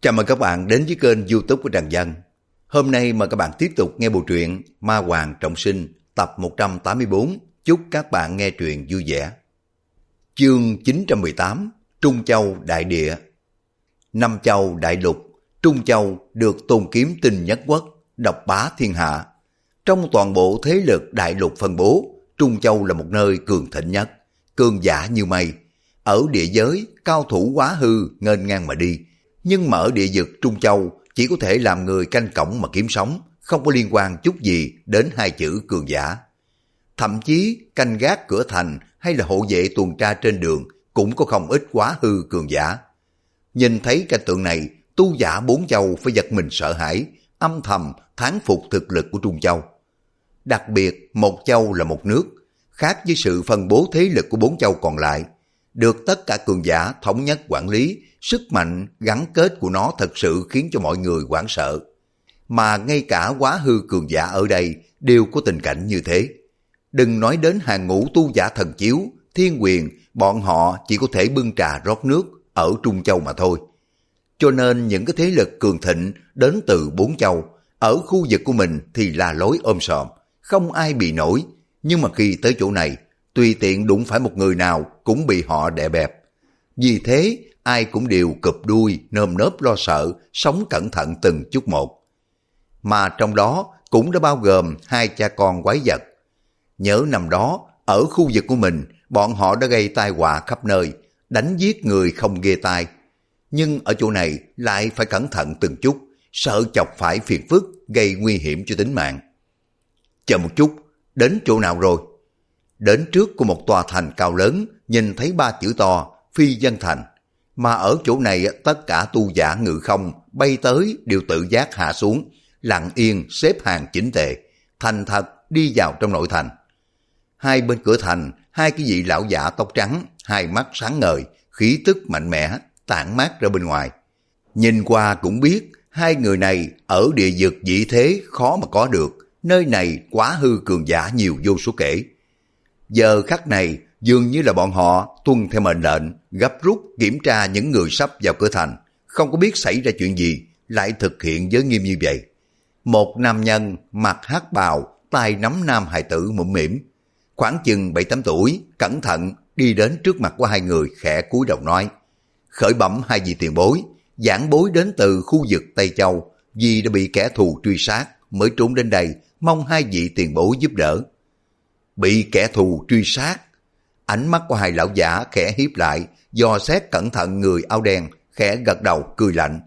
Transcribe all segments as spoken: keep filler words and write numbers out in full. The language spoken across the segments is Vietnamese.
Chào mừng các bạn đến với kênh YouTube của Trần Dân. Hôm nay mời các bạn tiếp tục nghe bộ truyện Ma Hoàng Trọng Sinh tập một trăm tám mươi tư. Chúc các bạn nghe truyện vui vẻ. Chương chín trăm mười tám, Trung Châu Đại Địa. Năm châu đại lục, Trung Châu được tôn kiếm tinh nhất quốc, độc bá thiên hạ. Trong toàn bộ thế lực đại lục phân bố, Trung Châu là một nơi cường thịnh nhất, cường giả như mây. Ở địa giới, cao thủ quá hư nghênh ngang mà đi. Nhưng mà ở địa vực Trung Châu chỉ có thể làm người canh cổng mà kiếm sống, không có liên quan chút gì đến hai chữ cường giả. Thậm chí canh gác cửa thành hay là hộ vệ tuần tra trên đường cũng có không ít quá hư cường giả. Nhìn thấy cảnh tượng này, tu giả bốn châu phải giật mình sợ hãi, âm thầm thán phục thực lực của Trung Châu. Đặc biệt một châu là một nước, khác với sự phân bố thế lực của bốn châu còn lại, được tất cả cường giả thống nhất quản lý. Sức mạnh gắn kết của nó thật sự khiến cho mọi người hoảng sợ. Mà ngay cả quá hư cường giả ở đây đều có tình cảnh như thế. Đừng nói đến hàng ngũ tu giả thần chiếu, thiên quyền, bọn họ chỉ có thể bưng trà rót nước ở Trung Châu mà thôi. Cho nên những cái thế lực cường thịnh đến từ bốn châu, ở khu vực của mình thì là lối ôm sòm, không ai bị nổi. Nhưng mà khi tới chỗ này, tùy tiện đụng phải một người nào cũng bị họ đè bẹp. Vì thế, ai cũng đều cụp đuôi, nơm nớp lo sợ, sống cẩn thận từng chút một. Mà trong đó cũng đã bao gồm hai cha con quái vật. Nhớ năm đó, ở khu vực của mình, bọn họ đã gây tai họa khắp nơi, đánh giết người không ghê tai. Nhưng ở chỗ này lại phải cẩn thận từng chút, sợ chọc phải phiền phức, gây nguy hiểm cho tính mạng. Chờ một chút, đến chỗ nào rồi? Đến trước của một tòa thành cao lớn, nhìn thấy ba chữ to, Phi Dân Thành. Mà ở chỗ này tất cả tu giả ngự không bay tới đều tự giác hạ xuống, lặng yên xếp hàng chỉnh tề, thành thật đi vào trong nội thành. Hai bên cửa thành, hai cái vị lão giả tóc trắng, hai mắt sáng ngời, khí tức mạnh mẽ, tản mát ra bên ngoài. Nhìn qua cũng biết, hai người này ở địa vực vị thế khó mà có được, nơi này quá hư cường giả nhiều vô số kể. Giờ khắc này, dường như là bọn họ tuân theo mệnh lệnh, gấp rút kiểm tra những người sắp vào cửa thành, không có biết xảy ra chuyện gì, lại thực hiện giới nghiêm như vậy. Một nam nhân mặc hắc bào, tay nắm nam hài tử mũm mỉm, khoảng chừng bảy tám tuổi, cẩn thận đi đến trước mặt của hai người, khẽ cúi đầu nói: khởi bẩm hai vị tiền bối, giảng bối đến từ khu vực Tây Châu, vì đã bị kẻ thù truy sát mới trốn đến đây, mong hai vị tiền bối giúp đỡ. Bị kẻ thù truy sát? Ánh mắt của hai lão giả khẽ híp lại, dò xét cẩn thận người áo đen, khẽ gật đầu cười lạnh.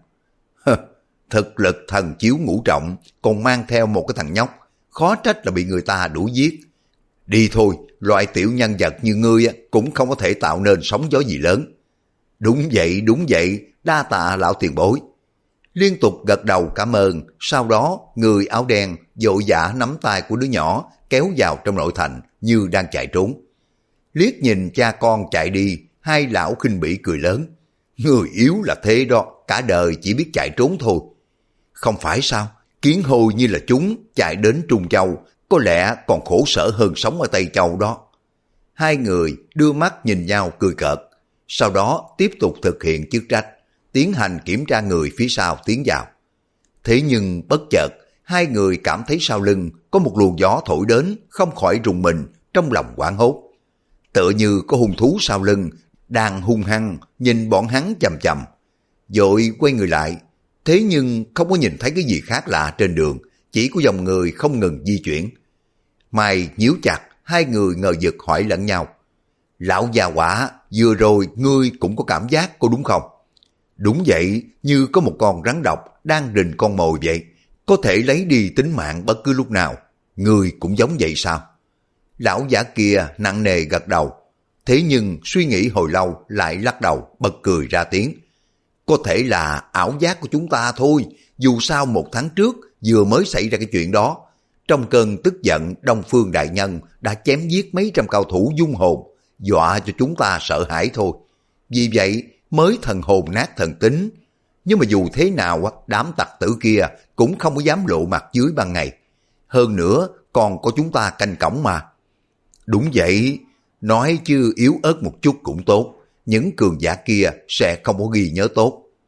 Thực lực thần chiếu ngũ trọng, còn mang theo một cái thằng nhóc, khó trách là bị người ta đuổi giết. Đi thôi, loại tiểu nhân vật như ngươi cũng không có thể tạo nên sóng gió gì lớn. Đúng vậy, đúng vậy, đa tạ lão tiền bối. Liên tục gật đầu cảm ơn, sau đó người áo đen vội vã nắm tay của đứa nhỏ kéo vào trong nội thành như đang chạy trốn. Liếc nhìn cha con chạy đi, hai lão khinh bỉ cười lớn. Người yếu là thế đó, cả đời chỉ biết chạy trốn thôi. Không phải sao, kiến hôi như là chúng chạy đến Trung Châu, có lẽ còn khổ sở hơn sống ở Tây Châu đó. Hai người đưa mắt nhìn nhau cười cợt, sau đó tiếp tục thực hiện chức trách, tiến hành kiểm tra người phía sau tiến vào. Thế nhưng bất chợt, hai người cảm thấy sau lưng có một luồng gió thổi đến, không khỏi rùng mình, trong lòng hoảng hốt. Tựa như có hung thú sau lưng, đang hung hăng nhìn bọn hắn chằm chằm. Vội quay người lại, thế nhưng không có nhìn thấy cái gì khác lạ trên đường, chỉ có dòng người không ngừng di chuyển. Mày nhíu chặt, hai người ngờ vực hỏi lẫn nhau. Lão già quả, vừa rồi ngươi cũng có cảm giác có đúng không? Đúng vậy, như có một con rắn độc đang rình con mồi vậy, có thể lấy đi tính mạng bất cứ lúc nào. Ngươi cũng giống vậy sao? Lão giả kia nặng nề gật đầu, thế nhưng suy nghĩ hồi lâu lại lắc đầu bật cười ra tiếng. Có thể là ảo giác của chúng ta thôi, dù sao một tháng trước vừa mới xảy ra cái chuyện đó. Trong cơn tức giận, Đông Phương Đại Nhân đã chém giết mấy trăm cao thủ dung hồn, dọa cho chúng ta sợ hãi thôi. Vì vậy mới thần hồn nát thần tính. Nhưng mà dù thế nào, đám tặc tử kia cũng không có dám lộ mặt dưới ban ngày. Hơn nữa còn có chúng ta canh cổng mà. Đúng vậy, nói chứ yếu ớt một chút cũng tốt, những cường giả kia sẽ không có ghi nhớ tốt.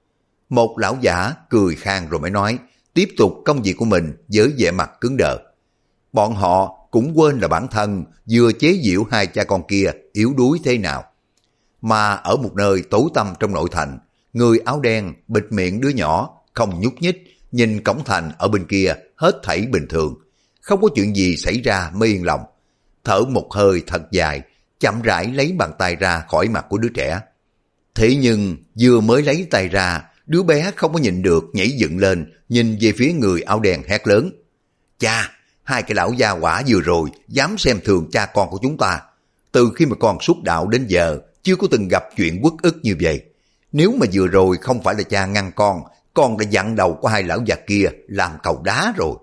Một lão giả cười khang rồi mới nói, tiếp tục công việc của mình với vẻ mặt cứng đờ. Bọn họ cũng quên là bản thân vừa chế giễu hai cha con kia yếu đuối thế nào. Mà ở một nơi tối tăm trong nội thành, người áo đen bịt miệng đứa nhỏ, không nhúc nhích, nhìn cổng thành ở bên kia hết thảy bình thường. Không có chuyện gì xảy ra mới yên lòng. Thở một hơi thật dài, chậm rãi lấy bàn tay ra khỏi mặt của đứa trẻ. Thế nhưng vừa mới lấy tay ra, đứa bé không có nhịn được nhảy dựng lên, nhìn về phía người áo đen hét lớn. Cha, hai cái lão gia quả vừa rồi dám xem thường cha con của chúng ta. Từ khi mà con xuất đạo đến giờ, chưa có từng gặp chuyện uất ức như vậy. Nếu mà vừa rồi không phải là cha ngăn con, con đã dặn đầu của hai lão già kia làm cầu đá rồi.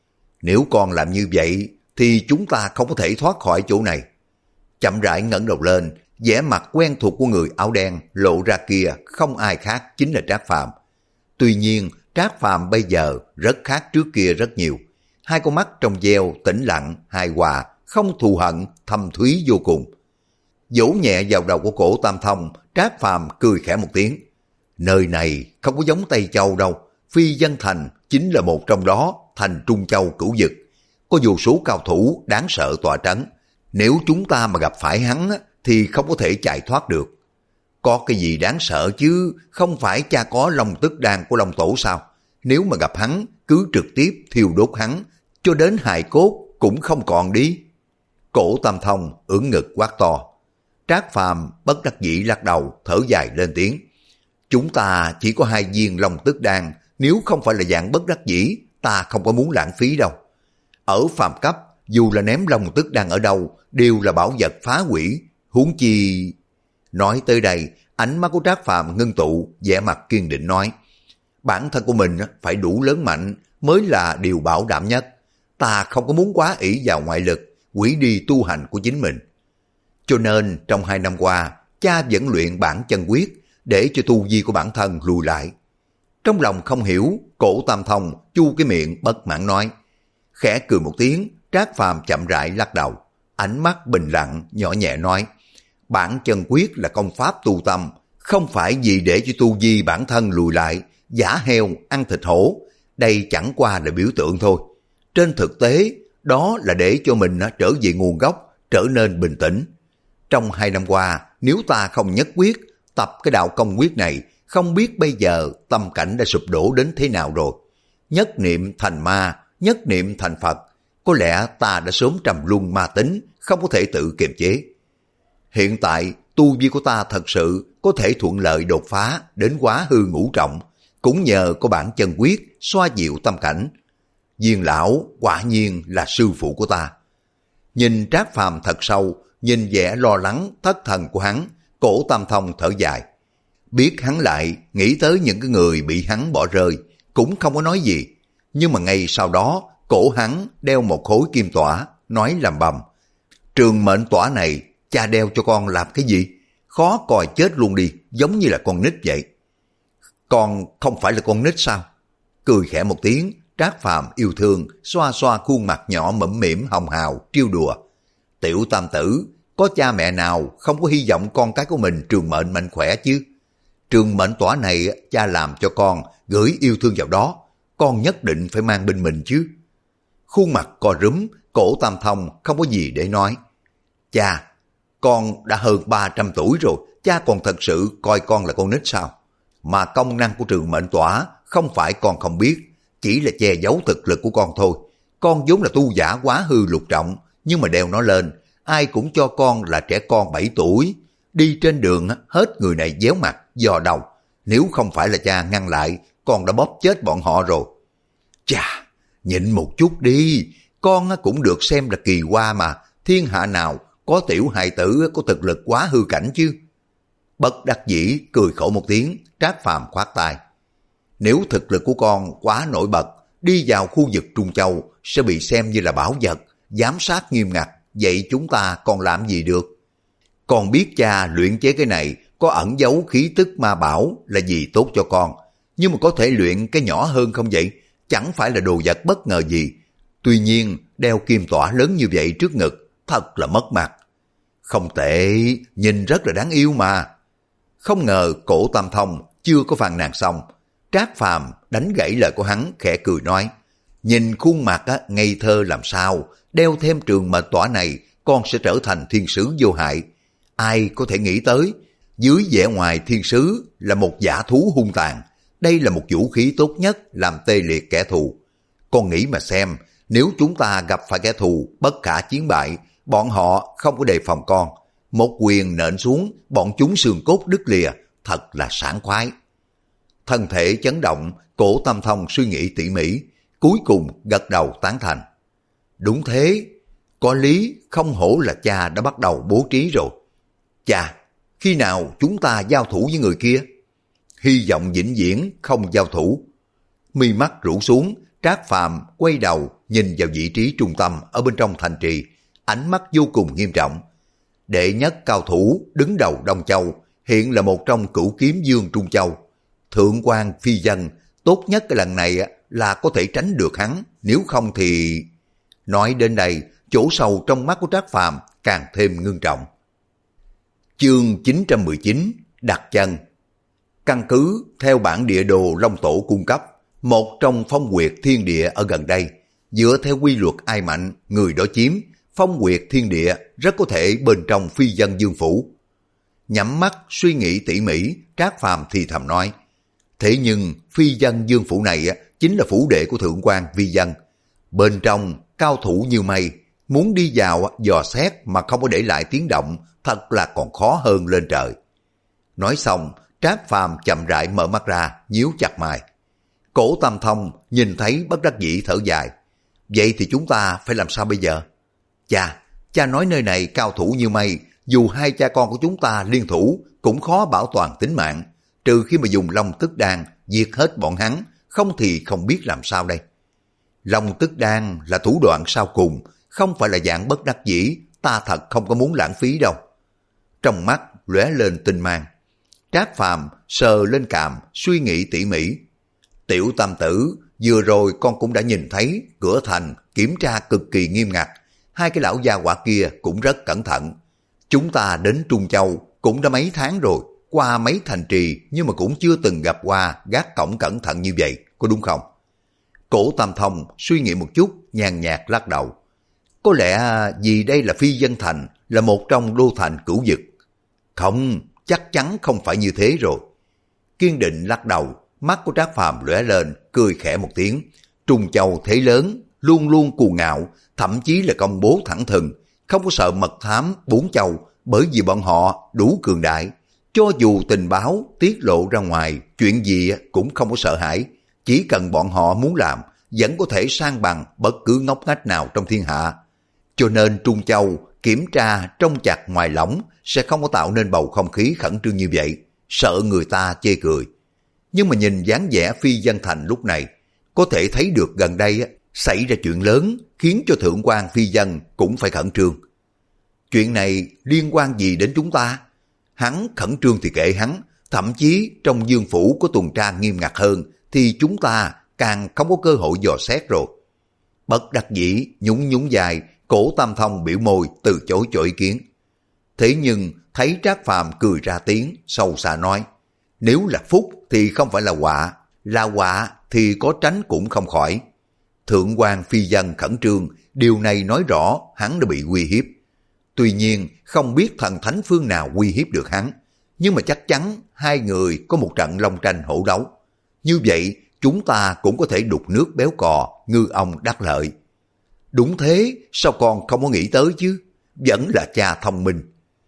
Nếu con làm như vậy, thì chúng ta không có thể thoát khỏi chỗ này. Chậm rãi ngẩng đầu lên, vẻ mặt quen thuộc của người áo đen lộ ra kia không ai khác chính là Trác Phàm. Tuy nhiên, Trác Phàm bây giờ rất khác trước kia rất nhiều. Hai con mắt trong veo tĩnh lặng, hài hòa, không thù hận, thâm thúy vô cùng. Vỗ nhẹ vào đầu của cổ Tam Thông, Trác Phàm cười khẽ một tiếng. Nơi này không có giống Tây Châu đâu, Phi Vân Thành chính là một trong đó, thành Trung Châu cửu vực. Có vô số cao thủ đáng sợ tọa trấn. Nếu chúng ta mà gặp phải hắn thì không có thể chạy thoát được. Có cái gì đáng sợ chứ, không phải cha có Long Tức Đan của Long Tổ sao? Nếu mà gặp hắn, cứ trực tiếp thiêu đốt hắn, cho đến hài cốt cũng không còn đi. Cổ Tam Thông ưỡn ngực quát to. Trác Phàm bất đắc dĩ lắc đầu, thở dài lên tiếng. Chúng ta chỉ có hai viên Long Tức Đan, nếu không phải là dạng bất đắc dĩ, ta không có muốn lãng phí đâu. Ở phàm cấp, dù là ném Long Tức Đan ở đâu, đều là bảo vật phá hủy, huống chi... Nói tới đây, ánh mắt của Trác Phàm ngưng tụ, vẻ mặt kiên định nói. Bản thân của mình phải đủ lớn mạnh mới là điều bảo đảm nhất. Ta không có muốn quá ỷ vào ngoại lực, hủy đi tu hành của chính mình. Cho nên trong hai năm qua, cha vẫn luyện bản chân quyết để cho tu vi của bản thân lùi lại. Trong lòng không hiểu, cổ Tam Thông chu cái miệng bất mãn nói. Khẽ cười một tiếng, Trác Phàm chậm rãi lắc đầu, ánh mắt bình lặng nhỏ nhẹ nói. Bản chân quyết là công pháp tu tâm, không phải gì để cho tu vi bản thân lùi lại, giả heo ăn thịt hổ. Đây chẳng qua là biểu tượng thôi. Trên thực tế, đó là để cho mình trở về nguồn gốc, trở nên bình tĩnh. Trong hai năm qua, nếu ta không nhất quyết tập cái đạo công quyết này, không biết bây giờ tâm cảnh đã sụp đổ đến thế nào rồi. Nhất niệm thành ma, nhất niệm thành Phật, có lẽ ta đã sớm trầm luân ma tính, không có thể tự kiềm chế. Hiện tại, tu vi của ta thật sự có thể thuận lợi đột phá đến quá hư ngũ trọng, cũng nhờ có bản chân quyết xoa dịu tâm cảnh. Viên lão quả nhiên là sư phụ của ta. Nhìn Trác Phàm thật sâu, nhìn vẻ lo lắng thất thần của hắn, cổ Tam Thông thở dài. Biết hắn lại nghĩ tới những cái người bị hắn bỏ rơi, cũng không có nói gì. Nhưng mà ngay sau đó, cổ hắn đeo một khối kim tỏa, nói lầm bầm. Trường mệnh tỏa này, cha đeo cho con làm cái gì? Khó còi chết luôn đi, giống như là con nít vậy. Con không phải là con nít sao? Cười khẽ một tiếng, Trác Phàm yêu thương, xoa xoa khuôn mặt nhỏ mẫm mỉm hồng hào, trêu đùa. Tiểu Tam tử, có cha mẹ nào không có hy vọng con cái của mình trường mệnh mạnh khỏe chứ? Trường mệnh tỏa này cha làm cho con, gửi yêu thương vào đó, con nhất định phải mang bên mình chứ. Khuôn mặt co rúm, cổ Tam Thông không có gì để nói. Cha, con đã hơn ba trăm tuổi rồi, cha còn thật sự coi con là con nít sao? Mà công năng của trường mệnh tỏa không phải con không biết, chỉ là che giấu thực lực của con thôi. Con vốn là tu giả quá hư lục trọng, nhưng mà đeo nó lên, ai cũng cho con là trẻ con bảy tuổi. Đi trên đường hết người này déo mặt, dò đầu. Nếu không phải là cha ngăn lại, con đã bóp chết bọn họ rồi. Chà, nhịn một chút đi, con cũng được xem là kỳ hoa mà, thiên hạ nào có tiểu hài tử có thực lực quá hư cảnh chứ. Bất đắc dĩ cười khổ một tiếng, Trác Phàm khoát tay. Nếu thực lực của con quá nổi bật, đi vào khu vực Trung Châu sẽ bị xem như là bảo vật, giám sát nghiêm ngặt, vậy chúng ta còn làm gì được? Con biết cha luyện chế cái này có ẩn giấu khí tức ma bảo là gì tốt cho con, nhưng mà có thể luyện cái nhỏ hơn không vậy? Chẳng phải là đồ vật bất ngờ gì. Tuy nhiên, đeo kim tỏa lớn như vậy trước ngực, thật là mất mặt. Không tệ, nhìn rất là đáng yêu mà. Không ngờ cổ Tam Thông chưa có phàn nàn xong. Trác Phàm đánh gãy lời của hắn, khẽ cười nói, nhìn khuôn mặt á, ngây thơ làm sao, đeo thêm trường mệnh tỏa này, con sẽ trở thành thiên sứ vô hại. Ai có thể nghĩ tới, dưới vẻ ngoài thiên sứ là một dã thú hung tàn, đây là một vũ khí tốt nhất làm tê liệt kẻ thù. Con nghĩ mà xem, nếu chúng ta gặp phải kẻ thù bất khả chiến bại, bọn họ không có đề phòng con, một quyền nện xuống, bọn chúng xương cốt đứt lìa, thật là sảng khoái. Thân thể chấn động, Cổ Tâm Thông suy nghĩ tỉ mỉ, cuối cùng gật đầu tán thành. Đúng thế, có lý, không hổ là cha đã bắt đầu bố trí rồi. Cha, khi nào chúng ta giao thủ với người kia? Hy vọng vĩnh viễn không giao thủ. Mi mắt rũ xuống, Trác Phàm quay đầu nhìn vào vị trí trung tâm ở bên trong thành trì, ánh mắt vô cùng nghiêm trọng. Đệ nhất cao thủ đứng đầu Đông Châu, hiện là một trong cửu kiếm dương Trung Châu. Thượng quan phi dân, tốt nhất cái lần này là có thể tránh được hắn, nếu không thì... Nói đến đây, chỗ sâu trong mắt của Trác Phàm càng thêm ngưng trọng. Chương chín trăm mười chín, đặt chân. Căn cứ theo bản địa đồ Long Tổ cung cấp, một trong phong quyệt thiên địa ở gần đây, dựa theo quy luật ai mạnh, người đó chiếm, phong quyệt thiên địa rất có thể bên trong phi dân dương phủ. Nhắm mắt suy nghĩ tỉ mỉ, Trác Phàm thì thầm nói, thế nhưng phi dân dương phủ này chính là phủ đệ của thượng quan vi dân. Bên trong cao thủ như mây, muốn đi vào dò xét mà không có để lại tiếng động, thật là còn khó hơn lên trời. Nói xong, Trác Phàm chậm rãi mở mắt ra, nhíu chặt mày. Cổ Tâm Thông nhìn thấy bất đắc dĩ thở dài. Vậy thì chúng ta phải làm sao bây giờ? Cha, cha nói nơi này cao thủ như mây, dù hai cha con của chúng ta liên thủ cũng khó bảo toàn tính mạng, trừ khi mà dùng Long Tức Đan diệt hết bọn hắn, không thì không biết làm sao đây. Long Tức Đan là thủ đoạn sau cùng, không phải là dạng bất đắc dĩ, ta thật không có muốn lãng phí đâu. Trong mắt lóe lên tinh mang. Trác Phàm sờ lên cằm, suy nghĩ tỉ mỉ. Tiểu Tam Tử, vừa rồi con cũng đã nhìn thấy cửa thành kiểm tra cực kỳ nghiêm ngặt, hai cái lão gia hỏa kia cũng rất cẩn thận. Chúng ta đến Trung Châu cũng đã mấy tháng rồi, qua mấy thành trì nhưng mà cũng chưa từng gặp qua gác cổng cẩn thận như vậy, có đúng không? Cổ Tam Thông suy nghĩ một chút, nhàn nhạt lắc đầu. Có lẽ vì đây là phi dân thành, là một trong đô thành cửu dực. Không, chắc chắn không phải như thế rồi. Kiên định lắc đầu, mắt của Trác Phàm lóe lên, cười khẽ một tiếng. Trung Châu thế lớn, luôn luôn cuồng ngạo, thậm chí là công bố thẳng thừng, không có sợ mật thám bốn châu, bởi vì bọn họ đủ cường đại. Cho dù tình báo tiết lộ ra ngoài, chuyện gì cũng không có sợ hãi. Chỉ cần bọn họ muốn làm, vẫn có thể san bằng bất cứ ngóc ngách nào trong thiên hạ. Cho nên Trung Châu kiểm tra trong chặt ngoài lỏng sẽ không có tạo nên bầu không khí khẩn trương như vậy, sợ người ta chê cười. Nhưng mà nhìn dáng vẻ phi dân thành lúc này, có thể thấy được gần đây xảy ra chuyện lớn khiến cho thượng quan phi dân cũng phải khẩn trương. Chuyện này liên quan gì đến chúng ta? Hắn khẩn trương thì kệ hắn, thậm chí trong dương phủ có tuần tra nghiêm ngặt hơn thì chúng ta càng không có cơ hội dò xét rồi. Bất đắc dĩ nhún nhún dài, Cổ Tam Thông biểu môi từ chối cho ý kiến. Thế nhưng thấy Trác Phàm cười ra tiếng, sâu xa nói, nếu là phúc thì không phải là họa, là họa thì có tránh cũng không khỏi. Thượng quan phi dân khẩn trương, điều này nói rõ hắn đã bị uy hiếp. Tuy nhiên không biết thần thánh phương nào uy hiếp được hắn, nhưng mà chắc chắn hai người có một trận long tranh hổ đấu. Như vậy chúng ta cũng có thể đục nước béo cò, ngư ông đắc lợi. Đúng thế, sao con không có nghĩ tới chứ? Vẫn là cha thông minh.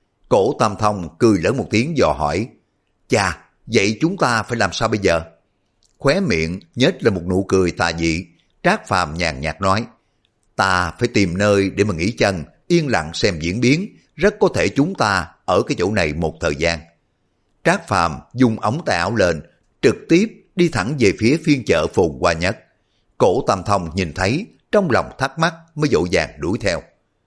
Cổ Tam Thông cười lớn một tiếng dò hỏi, cha, vậy chúng ta phải làm sao bây giờ? Khóe miệng nhếch lên một nụ cười tà dị, Trác Phàm nhàn nhạt nói, ta phải tìm nơi để mà nghỉ chân, yên lặng xem diễn biến, rất có thể chúng ta ở cái chỗ này một thời gian. Trác Phàm dùng ống tay áo lên, trực tiếp đi thẳng về phía phiên chợ phồn hoa nhất. Cổ Tam Thông nhìn thấy, trong lòng thắc mắc mới vội vàng đuổi theo.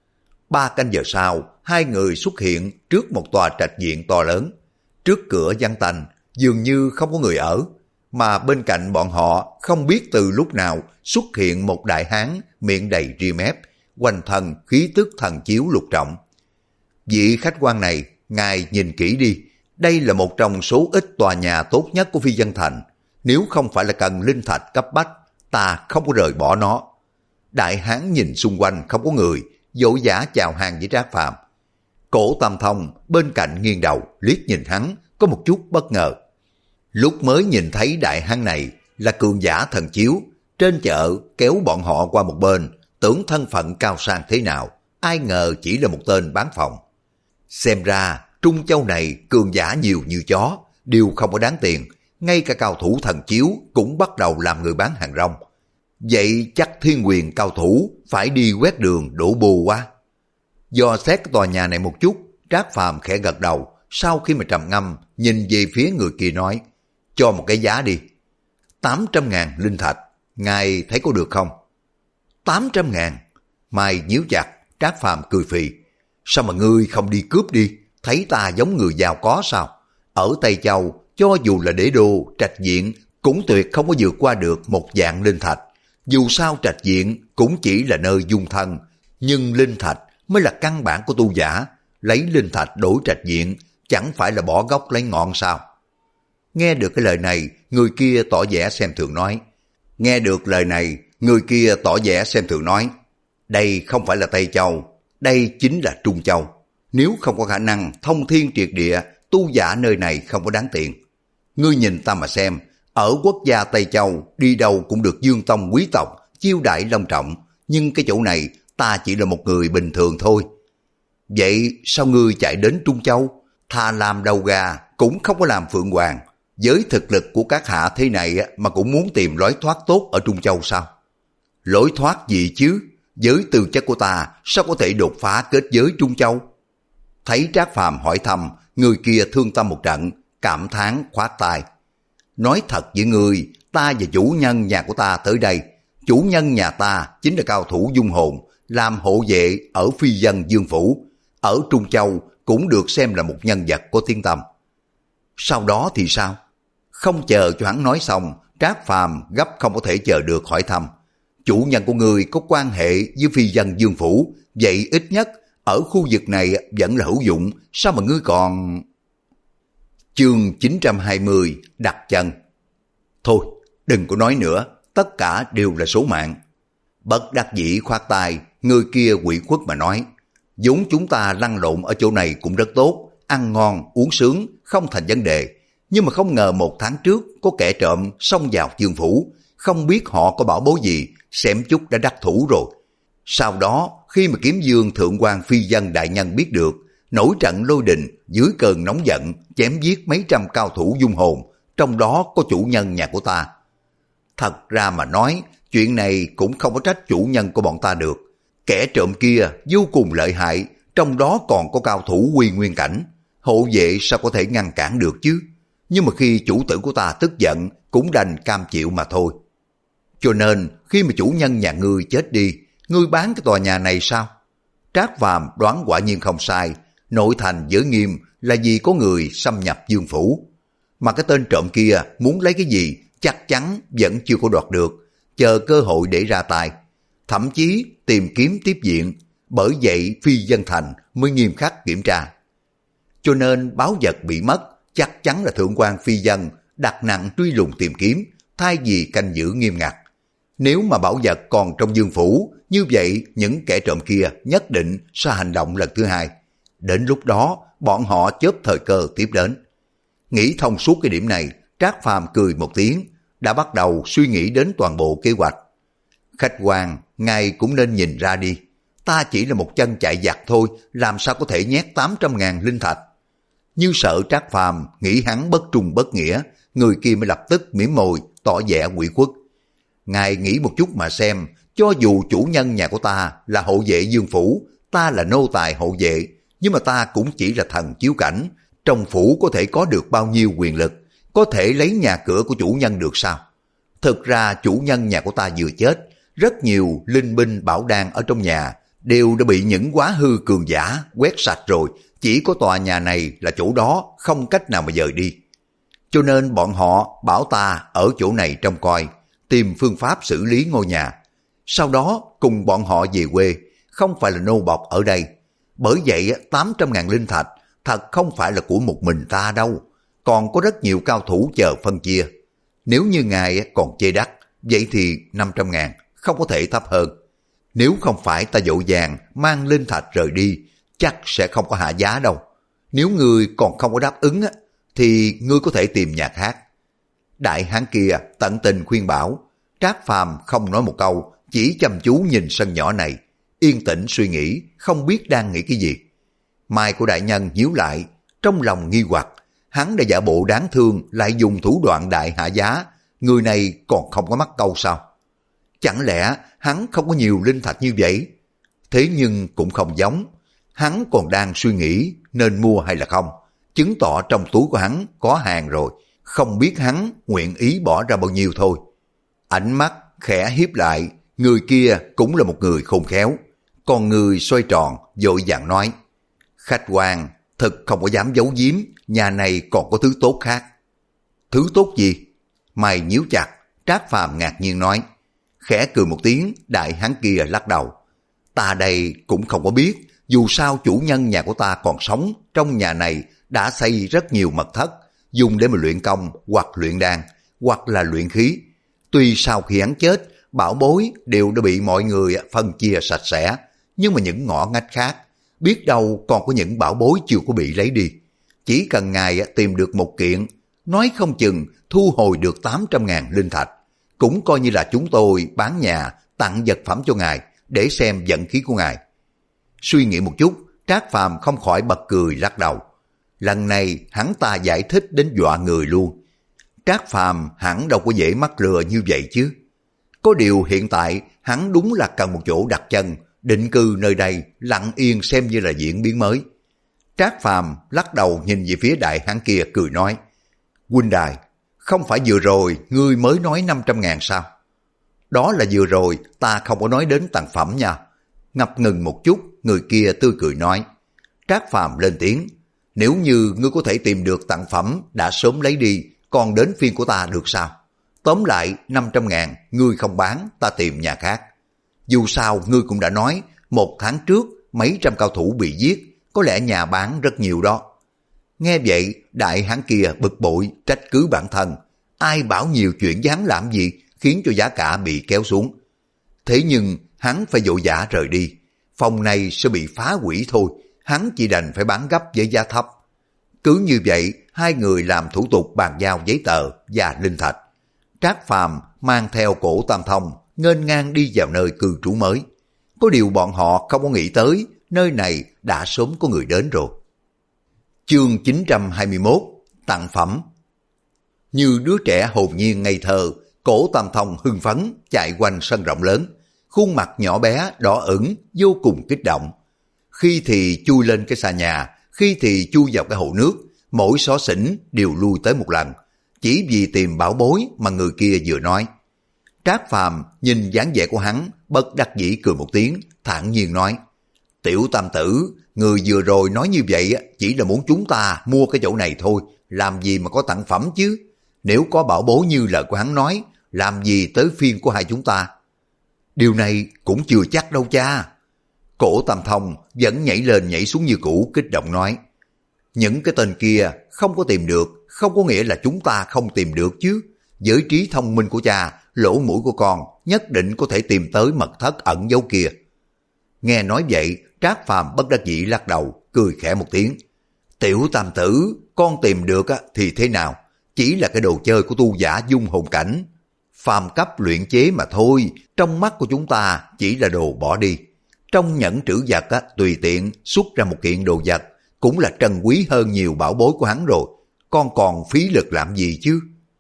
Ba canh giờ sau, hai người xuất hiện trước một tòa trạch viện to lớn. Trước cửa vắng tanh, dường như không có người ở, mà bên cạnh bọn họ không biết từ lúc nào xuất hiện một đại hán miệng đầy ria mép, quanh thân khí tức thần chiếu lục trọng. Vị khách quan này, ngài nhìn kỹ đi, đây là một trong số ít tòa nhà tốt nhất của phi dân thành. Nếu không phải là cần linh thạch cấp bách, ta không có rời bỏ nó. Đại hán nhìn xung quanh không có người, vội vã chào hàng với Trác Phàm. Cổ Tam Thông bên cạnh nghiêng đầu liếc nhìn hắn, có một chút bất ngờ. Lúc mới nhìn thấy đại hán này là cường giả thần chiếu, trên chợ kéo bọn họ qua một bên, tưởng thân phận cao sang thế nào, ai ngờ chỉ là một tên bán phòng. Xem ra Trung Châu này cường giả nhiều như chó, đều không có đáng tiền, ngay cả cao thủ thần chiếu cũng bắt đầu làm người bán hàng rong. Vậy chắc thiên quyền cao thủ phải đi quét đường đổ bù quá. Do xét cái tòa nhà này một chút, Trác Phàm khẽ gật đầu, sau khi mà trầm ngâm, nhìn về phía người kia nói, cho một cái giá đi. tám trăm ngàn linh thạch, ngài thấy có được không? tám trăm ngàn? Mai nhíu chặt, Trác Phàm cười phì. Sao mà ngươi không đi cướp đi, thấy ta giống người giàu có sao? Ở Tây Châu, cho dù là đế đô, trạch viện, cũng tuyệt không có vượt qua được một vạn linh thạch. Dù sao trạch viện cũng chỉ là nơi dung thân, nhưng linh thạch mới là căn bản của tu giả. Lấy linh thạch đổi trạch viện, chẳng phải là bỏ gốc lấy ngọn sao? Nghe được cái lời này, người kia tỏ vẻ xem thường nói. Nghe được lời này, người kia tỏ vẻ xem thường nói. Đây không phải là Tây Châu, đây chính là Trung Châu. Nếu không có khả năng thông thiên triệt địa, tu giả nơi này không có đáng tiền. Ngươi nhìn ta mà xem, ở quốc gia Tây Châu, đi đâu cũng được dương tông quý tộc, chiêu đãi long trọng, nhưng cái chỗ này ta chỉ là một người bình thường thôi. Vậy sao ngươi chạy đến Trung Châu? Thà làm đầu gà cũng không có làm phượng hoàng. Với thực lực của các hạ thế này mà cũng muốn tìm lối thoát tốt ở Trung Châu sao? Lối thoát gì chứ? Với tư chất của ta sao có thể đột phá kết giới Trung Châu? Thấy Trác Phàm hỏi thăm, người kia thương tâm một trận, cảm thán khoát tay. Nói thật với ngươi, ta và chủ nhân nhà của ta tới đây. Chủ nhân nhà ta chính là cao thủ dung hồn, làm hộ vệ ở phi dân Dương Phủ. Ở Trung Châu cũng được xem là một nhân vật có tiếng tăm. Sau đó thì sao? Không chờ cho hắn nói xong, Trác Phàm gấp không có thể chờ được hỏi thăm. Chủ nhân của người có quan hệ với phi dân Dương Phủ, vậy ít nhất ở khu vực này vẫn là hữu dụng, sao mà ngươi còn... Chương chín trăm hai mươi đặt chân. Thôi, đừng có nói nữa, tất cả đều là số mạng. Bất đắc dĩ khoát tay, người kia quỷ khuất mà nói. Vốn chúng ta lăn lộn ở chỗ này cũng rất tốt, ăn ngon, uống sướng, không thành vấn đề. Nhưng mà không ngờ một tháng trước có kẻ trộm xông vào Dương Phủ, không biết họ có bảo bối gì, xém chút đã đắc thủ rồi. Sau đó, khi mà Kiếm Dương Thượng quan Phi Dân đại nhân biết được, nổi trận lôi đình, dưới cơn nóng giận, chém giết mấy trăm cao thủ dung hồn, trong đó có chủ nhân nhà của ta. Thật ra mà nói, chuyện này cũng không có trách chủ nhân của bọn ta được. Kẻ trộm kia vô cùng lợi hại, trong đó còn có cao thủ quy nguyên cảnh. Hộ vệ sao có thể ngăn cản được chứ? Nhưng mà khi chủ tử của ta tức giận, cũng đành cam chịu mà thôi. Cho nên, khi mà chủ nhân nhà ngươi chết đi, ngươi bán cái tòa nhà này sao? Trác Phàm đoán quả nhiên không sai, nội thành giới nghiêm là vì có người xâm nhập Dương Phủ. Mà cái tên trộm kia muốn lấy cái gì chắc chắn vẫn chưa có đoạt được, chờ cơ hội để ra tay. Thậm chí tìm kiếm tiếp diện, bởi vậy phi dân thành mới nghiêm khắc kiểm tra. Cho nên báo vật bị mất, chắc chắn là thượng quan phi dân đặt nặng truy lùng tìm kiếm, thay vì canh giữ nghiêm ngặt. Nếu mà bảo vật còn trong Dương Phủ, như vậy những kẻ trộm kia nhất định sẽ hành động lần thứ hai. Đến lúc đó, bọn họ chớp thời cơ tiếp đến. Nghĩ thông suốt cái điểm này, Trác Phàm cười một tiếng, đã bắt đầu suy nghĩ đến toàn bộ kế hoạch. Khách quan, ngài cũng nên nhìn ra đi. Ta chỉ là một chân chạy giặc thôi, làm sao có thể nhét tám trăm ngàn linh thạch. Như sợ Trác Phàm nghĩ hắn bất trung bất nghĩa, người kia mới lập tức mỉm môi, tỏ vẻ ủy khuất. Ngài nghĩ một chút mà xem, cho dù chủ nhân nhà của ta là hộ vệ Dương Phủ, ta là nô tài hộ vệ, nhưng mà ta cũng chỉ là thần chiếu cảnh, trong phủ có thể có được bao nhiêu quyền lực, có thể lấy nhà cửa của chủ nhân được sao? Thực ra chủ nhân nhà của ta vừa chết, rất nhiều linh binh bảo đan ở trong nhà đều đã bị những quá hư cường giả quét sạch rồi, chỉ có tòa nhà này là chỗ đó, không cách nào mà dời đi. Cho nên bọn họ bảo ta ở chỗ này trông coi, tìm phương pháp xử lý ngôi nhà. Sau đó cùng bọn họ về quê, không phải là nô bộc ở đây. Bởi vậy tám trăm ngàn linh thạch thật không phải là của một mình ta đâu, còn có rất nhiều cao thủ chờ phân chia. Nếu như ngài còn chê đắt, vậy thì năm trăm ngàn, không có thể thấp hơn. Nếu không phải ta vội vàng mang linh thạch rời đi, chắc sẽ không có hạ giá đâu. Nếu ngươi còn không có đáp ứng, thì ngươi có thể tìm nhà khác. Đại hán kia tận tình khuyên bảo. Trác Phàm không nói một câu, chỉ chăm chú nhìn sân nhỏ này, yên tĩnh suy nghĩ, không biết đang nghĩ cái gì. Mai của đại nhân nhíu lại, trong lòng nghi hoặc, hắn đã giả bộ đáng thương lại dùng thủ đoạn đại hạ giá, người này còn không có mắc câu sao? Chẳng lẽ hắn không có nhiều linh thạch như vậy? Thế nhưng cũng không giống, hắn còn đang suy nghĩ nên mua hay là không, chứng tỏ trong túi của hắn có hàng rồi, không biết hắn nguyện ý bỏ ra bao nhiêu thôi. Ánh mắt khẽ hiếp lại, người kia cũng là một người khôn khéo, còn người xoay tròn vội vàng nói, khách quan, thật không có dám giấu giếm, nhà này còn có thứ tốt khác. Thứ tốt gì? Mày nhíu chặt, Trác Phàm ngạc nhiên nói. Khẽ cười một tiếng, đại hán kia lắc đầu. Ta đây cũng không có biết, dù sao chủ nhân nhà của ta còn sống, trong nhà này đã xây rất nhiều mật thất, dùng để mà luyện công hoặc luyện đan, hoặc là luyện khí. Tuy sau khi hắn chết, bảo bối đều đã bị mọi người phân chia sạch sẽ, nhưng mà những ngõ ngách khác, biết đâu còn có những bảo bối chưa có bị lấy đi. Chỉ cần ngài tìm được một kiện, nói không chừng thu hồi được tám trăm ngàn linh thạch, cũng coi như là chúng tôi bán nhà tặng vật phẩm cho ngài để xem vận khí của ngài. Suy nghĩ một chút, Trác Phàm không khỏi bật cười lắc đầu. Lần này hắn ta giải thích đến dọa người luôn. Trác Phàm hẳn đâu có dễ mắc lừa như vậy chứ. Có điều hiện tại hắn đúng là cần một chỗ đặt chân, định cư nơi đây lặng yên xem như là diễn biến mới. Trác Phàm lắc đầu nhìn về phía đại hán kia cười nói, huynh đài, không phải vừa rồi ngươi mới nói năm trăm ngàn sao? Đó là vừa rồi, ta không có nói đến tặng phẩm nha. Ngập ngừng một chút, người kia tươi cười nói. Trác Phàm lên tiếng, nếu như ngươi có thể tìm được tặng phẩm đã sớm lấy đi, còn đến phiên của ta được sao? Tóm lại năm trăm ngàn, ngươi không bán, ta tìm nhà khác. Dù sao ngươi cũng đã nói, một tháng trước mấy trăm cao thủ bị giết, có lẽ nhà bán rất nhiều đó. Nghe vậy, đại hán kia bực bội trách cứ bản thân. Ai bảo nhiều chuyện dám làm gì khiến cho giá cả bị kéo xuống. Thế nhưng hắn phải vội vã rời đi. Phòng này sẽ bị phá hủy thôi, hắn chỉ đành phải bán gấp với giá thấp. Cứ như vậy, hai người làm thủ tục bàn giao giấy tờ và linh thạch. Trác Phàm mang theo Cổ Tam Thông nghênh ngang đi vào nơi cư trú mới. Có điều bọn họ không có nghĩ tới, nơi này đã sớm có người đến rồi. Chương chín trăm hai mươi mốt, tặng phẩm. Như đứa trẻ hồn nhiên ngây thơ, Cổ Tam Thông hưng phấn chạy quanh sân rộng lớn, khuôn mặt nhỏ bé đỏ ửng vô cùng kích động. Khi thì chui lên cái xà nhà, khi thì chui vào cái hồ nước, mỗi xó xỉnh đều lui tới một lần, chỉ vì tìm bảo bối mà người kia vừa nói. Trác Phàm nhìn dáng vẻ của hắn, bất đắc dĩ cười một tiếng, thản nhiên nói, Tiểu Tam Tử, người vừa rồi nói như vậy chỉ là muốn chúng ta mua cái chỗ này thôi, làm gì mà có tặng phẩm chứ? Nếu có bảo bối như lời của hắn nói, làm gì tới phiên của hai chúng ta? Điều này cũng chưa chắc đâu cha. Cổ Tam Thông vẫn nhảy lên nhảy xuống như cũ, kích động nói, những cái tên kia không có tìm được, không có nghĩa là chúng ta không tìm được chứ. Với trí thông minh của cha, lỗ mũi của con nhất định có thể tìm tới mật thất ẩn dấu kia. Nghe nói vậy, Trác Phàm bất đắc dĩ lắc đầu, cười khẽ một tiếng. Tiểu Tam Tử, con tìm được thì thế nào? Chỉ là cái đồ chơi của tu giả dung hồn cảnh, phàm cấp luyện chế mà thôi, trong mắt của chúng ta chỉ là đồ bỏ đi. Trong nhẫn trữ vật á, tùy tiện xuất ra một kiện đồ vật cũng là trân quý hơn nhiều bảo bối của hắn rồi, con còn phí lực làm gì chứ?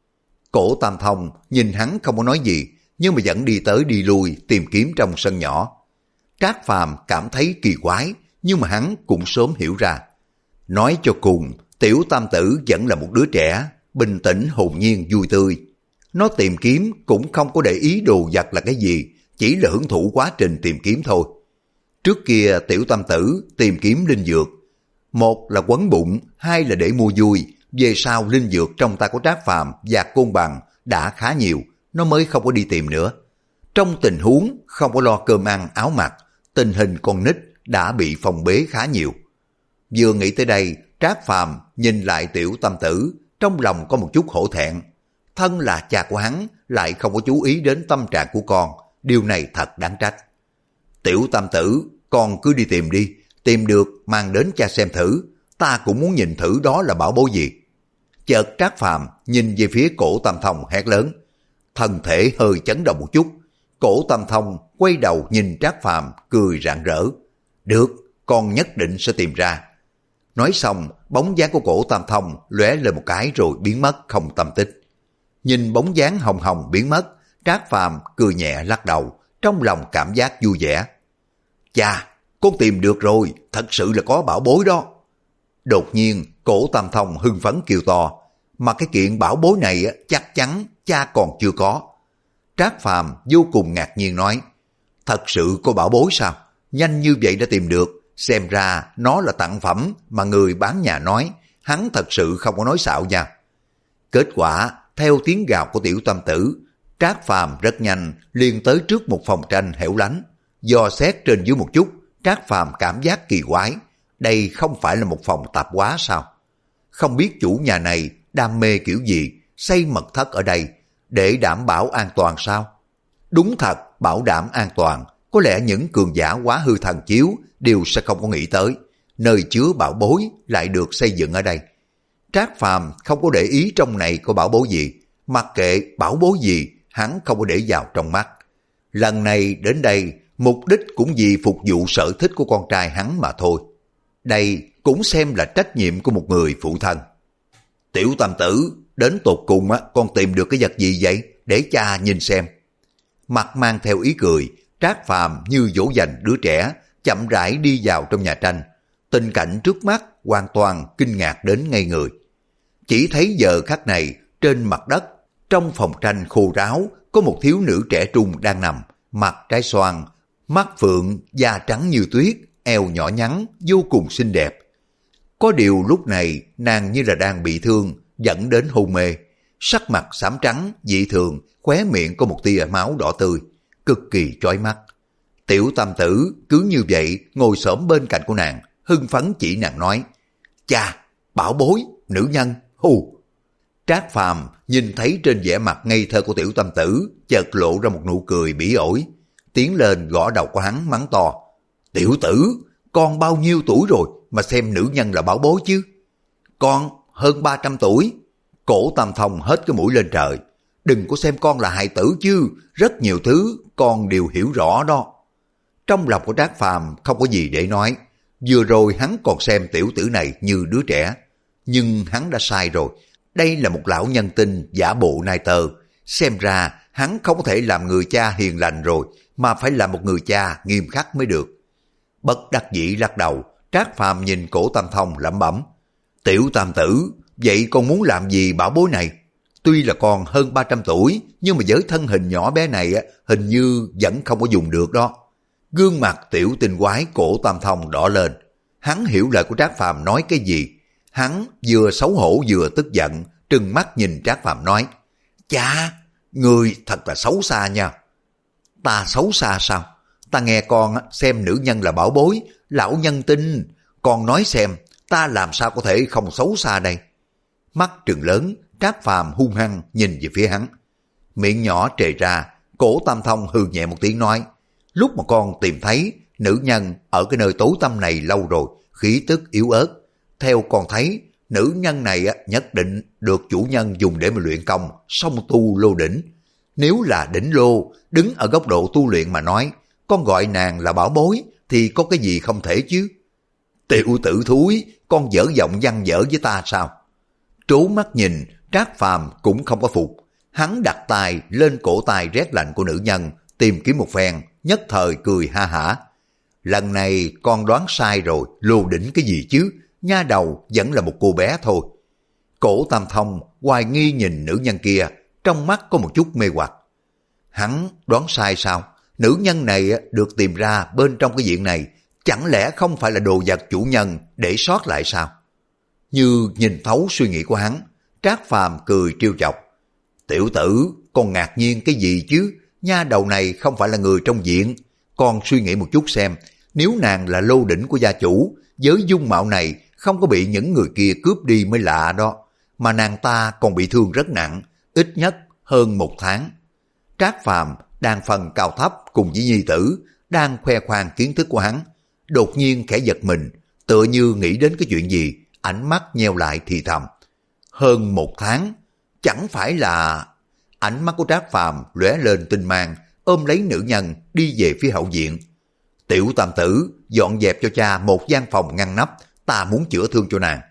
Cổ Tam Thông nhìn hắn không có nói gì, nhưng mà vẫn đi tới đi lui tìm kiếm trong sân nhỏ. Trác Phàm cảm thấy kỳ quái, nhưng mà hắn cũng sớm hiểu ra. Nói cho cùng, Tiểu Tam Tử vẫn là một đứa trẻ, bình tĩnh hồn nhiên vui tươi. Nó tìm kiếm cũng không có để ý đồ vật là cái gì, chỉ là hưởng thụ quá trình tìm kiếm thôi. Trước kia Tiểu Tam Tử tìm kiếm linh dược, một là quấn bụng, hai là để mua vui. Về sau linh dược trong tay của Trác Phàm và Côn Bằng đã khá nhiều, nó mới không có đi tìm nữa. Trong tình huống không có lo cơm ăn áo mặc, tình hình con nít đã bị phong bế khá nhiều. Vừa nghĩ tới đây, Trác Phàm nhìn lại Tiểu Tam Tử, trong lòng có một chút hổ thẹn. thân là cha của hắn lại không có chú ý đến tâm trạng của con, điều này thật đáng trách. Tiểu tam tử, con cứ đi tìm đi, tìm được mang đến cha xem thử, ta cũng muốn nhìn thử đó là bảo bối gì. Chợt Trác Phàm nhìn về phía Cổ Tam Thông hét lớn, thân thể hơi chấn động một chút. Cổ Tam Thông quay đầu nhìn Trác Phàm cười rạng rỡ, được, con nhất định sẽ tìm ra. Nói xong, bóng dáng của Cổ Tam Thông lóe lên một cái rồi biến mất không tâm tích. Nhìn bóng dáng hồng hồng biến mất, Trác Phàm cười nhẹ lắc đầu, trong lòng cảm giác vui vẻ. Chà, con tìm được rồi, thật sự là có bảo bối đó. Đột nhiên, Cổ Tam Thông hưng phấn kêu to, mà cái kiện bảo bối này chắc chắn cha còn chưa có. Trác Phàm vô cùng ngạc nhiên nói, thật sự có bảo bối sao? Nhanh như vậy đã tìm được, xem ra nó là tặng phẩm mà người bán nhà nói, hắn thật sự không có nói xạo nha. Kết quả, theo tiếng gào của tiểu tam tử, Trác Phàm rất nhanh liền tới trước một phòng tranh hẻo lánh. Dò xét trên dưới một chút, Trác Phàm cảm giác kỳ quái, đây không phải là một phòng tạp hóa sao? Không biết chủ nhà này đam mê kiểu gì, xây mật thất ở đây, để đảm bảo an toàn sao? Đúng thật, bảo đảm an toàn, có lẽ những cường giả quá hư thần chiếu đều sẽ không có nghĩ tới, nơi chứa bảo bối lại được xây dựng ở đây. Trác Phàm không có để ý trong này có bảo bối gì, mặc kệ bảo bối gì, hắn không có để vào trong mắt. Lần này đến đây, mục đích cũng vì phục vụ sở thích của con trai hắn mà thôi. Đây cũng xem là trách nhiệm của một người phụ thân. Tiểu tam tử, đến tột cùng á, con tìm được cái vật gì vậy? Để cha nhìn xem. Mặt mang theo ý cười, Trác Phàm như dỗ dành đứa trẻ, chậm rãi đi vào trong nhà tranh. Tình cảnh trước mắt hoàn toàn kinh ngạc đến ngây người. Chỉ thấy giờ khắc này, trên mặt đất, trong phòng tranh khô ráo, có một thiếu nữ trẻ trung đang nằm, mặt trái xoan, mắt phượng, da trắng như tuyết, eo nhỏ nhắn, vô cùng xinh đẹp. Có điều lúc này, nàng như là đang bị thương, dẫn đến hôn mê. Sắc mặt xám trắng, dị thường, khóe miệng có một tia máu đỏ tươi, cực kỳ chói mắt. Tiểu tam tử cứ như vậy ngồi xổm bên cạnh của nàng, hưng phấn chỉ nàng nói, chà, bảo bối, nữ nhân, hù. Trác Phàm nhìn thấy trên vẻ mặt ngây thơ của tiểu tam tử, chợt lộ ra một nụ cười bỉ ổi, tiến lên gõ đầu của hắn mắng to, tiểu tử, con bao nhiêu tuổi rồi mà xem nữ nhân là bảo bối chứ? Con hơn ba trăm tuổi. Cổ Tam Thông hết cái mũi lên trời, đừng có xem con là hài tử chứ, rất nhiều thứ con đều hiểu rõ đó. Trong lòng của Trác Phàm không có gì để nói, vừa rồi hắn còn xem tiểu tử này như đứa trẻ, nhưng hắn đã sai rồi. Đây là một lão nhân tinh giả bộ nai tơ, xem ra hắn không có thể làm người cha hiền lành rồi, mà phải là một người cha nghiêm khắc mới được. Bất đắc dĩ lắc đầu, Trác Phàm nhìn Cổ Tam Thông lẩm bẩm, tiểu tam tử, vậy con muốn làm gì bảo bối này? Tuy là còn hơn ba trăm tuổi, nhưng mà với thân hình nhỏ bé này hình như vẫn không có dùng được đó. Gương mặt tiểu tinh quái Cổ Tam Thông đỏ lên, hắn hiểu lời của Trác Phàm nói cái gì. Hắn vừa xấu hổ vừa tức giận, trừng mắt nhìn Trác Phàm nói, chà, người thật là xấu xa nha. Ta xấu xa sao? Ta nghe con xem nữ nhân là bảo bối, lão nhân tinh, con nói xem, ta làm sao có thể không xấu xa đây? Mắt trừng lớn, Trác Phàm hung hăng nhìn về phía hắn. Miệng nhỏ trề ra, Cổ Tam Thông hừ nhẹ một tiếng nói, lúc mà con tìm thấy nữ nhân ở cái nơi tối tăm này lâu rồi, khí tức yếu ớt. Theo con thấy, nữ nhân này nhất định được chủ nhân dùng để mà luyện công, song tu lô đỉnh. Nếu là đỉnh lô, đứng ở góc độ tu luyện mà nói, con gọi nàng là bảo bối thì có cái gì không thể chứ? Tiểu tử thúi, con dở giọng văn dở với ta sao? Trố mắt nhìn, Trác Phàm cũng không có phục. Hắn đặt tay lên cổ tay rét lạnh của nữ nhân, tìm kiếm một phen, nhất thời cười ha hả. Lần này con đoán sai rồi, lô đỉnh cái gì chứ? Nha đầu vẫn là một cô bé thôi. Cổ Tam Thông hoài nghi nhìn nữ nhân kia, trong mắt có một chút mê hoặc. Hắn đoán sai sao? Nữ nhân này được tìm ra bên trong cái viện này, chẳng lẽ không phải là đồ vật chủ nhân để sót lại sao? Như nhìn thấu suy nghĩ của hắn, Trác Phàm cười trêu chọc. Tiểu tử, con ngạc nhiên cái gì chứ? Nha đầu này không phải là người trong viện. Con suy nghĩ một chút xem, nếu nàng là lô đỉnh của gia chủ, với dung mạo này không có bị những người kia cướp đi mới lạ đó. Mà nàng ta còn bị thương rất nặng, ít nhất hơn một tháng. Trác Phàm đang phân cao thấp cùng với nhi tử, đang khoe khoang kiến thức của hắn. Đột nhiên khẽ giật mình, tựa như nghĩ đến cái chuyện gì, ánh mắt nheo lại thì thầm. Hơn một tháng, chẳng phải là... Ánh mắt của Trác Phàm lóe lên tinh mang, ôm lấy nữ nhân đi về phía hậu viện. Tiểu tam tử, dọn dẹp cho cha một gian phòng ngăn nắp, ta muốn chữa thương cho nàng.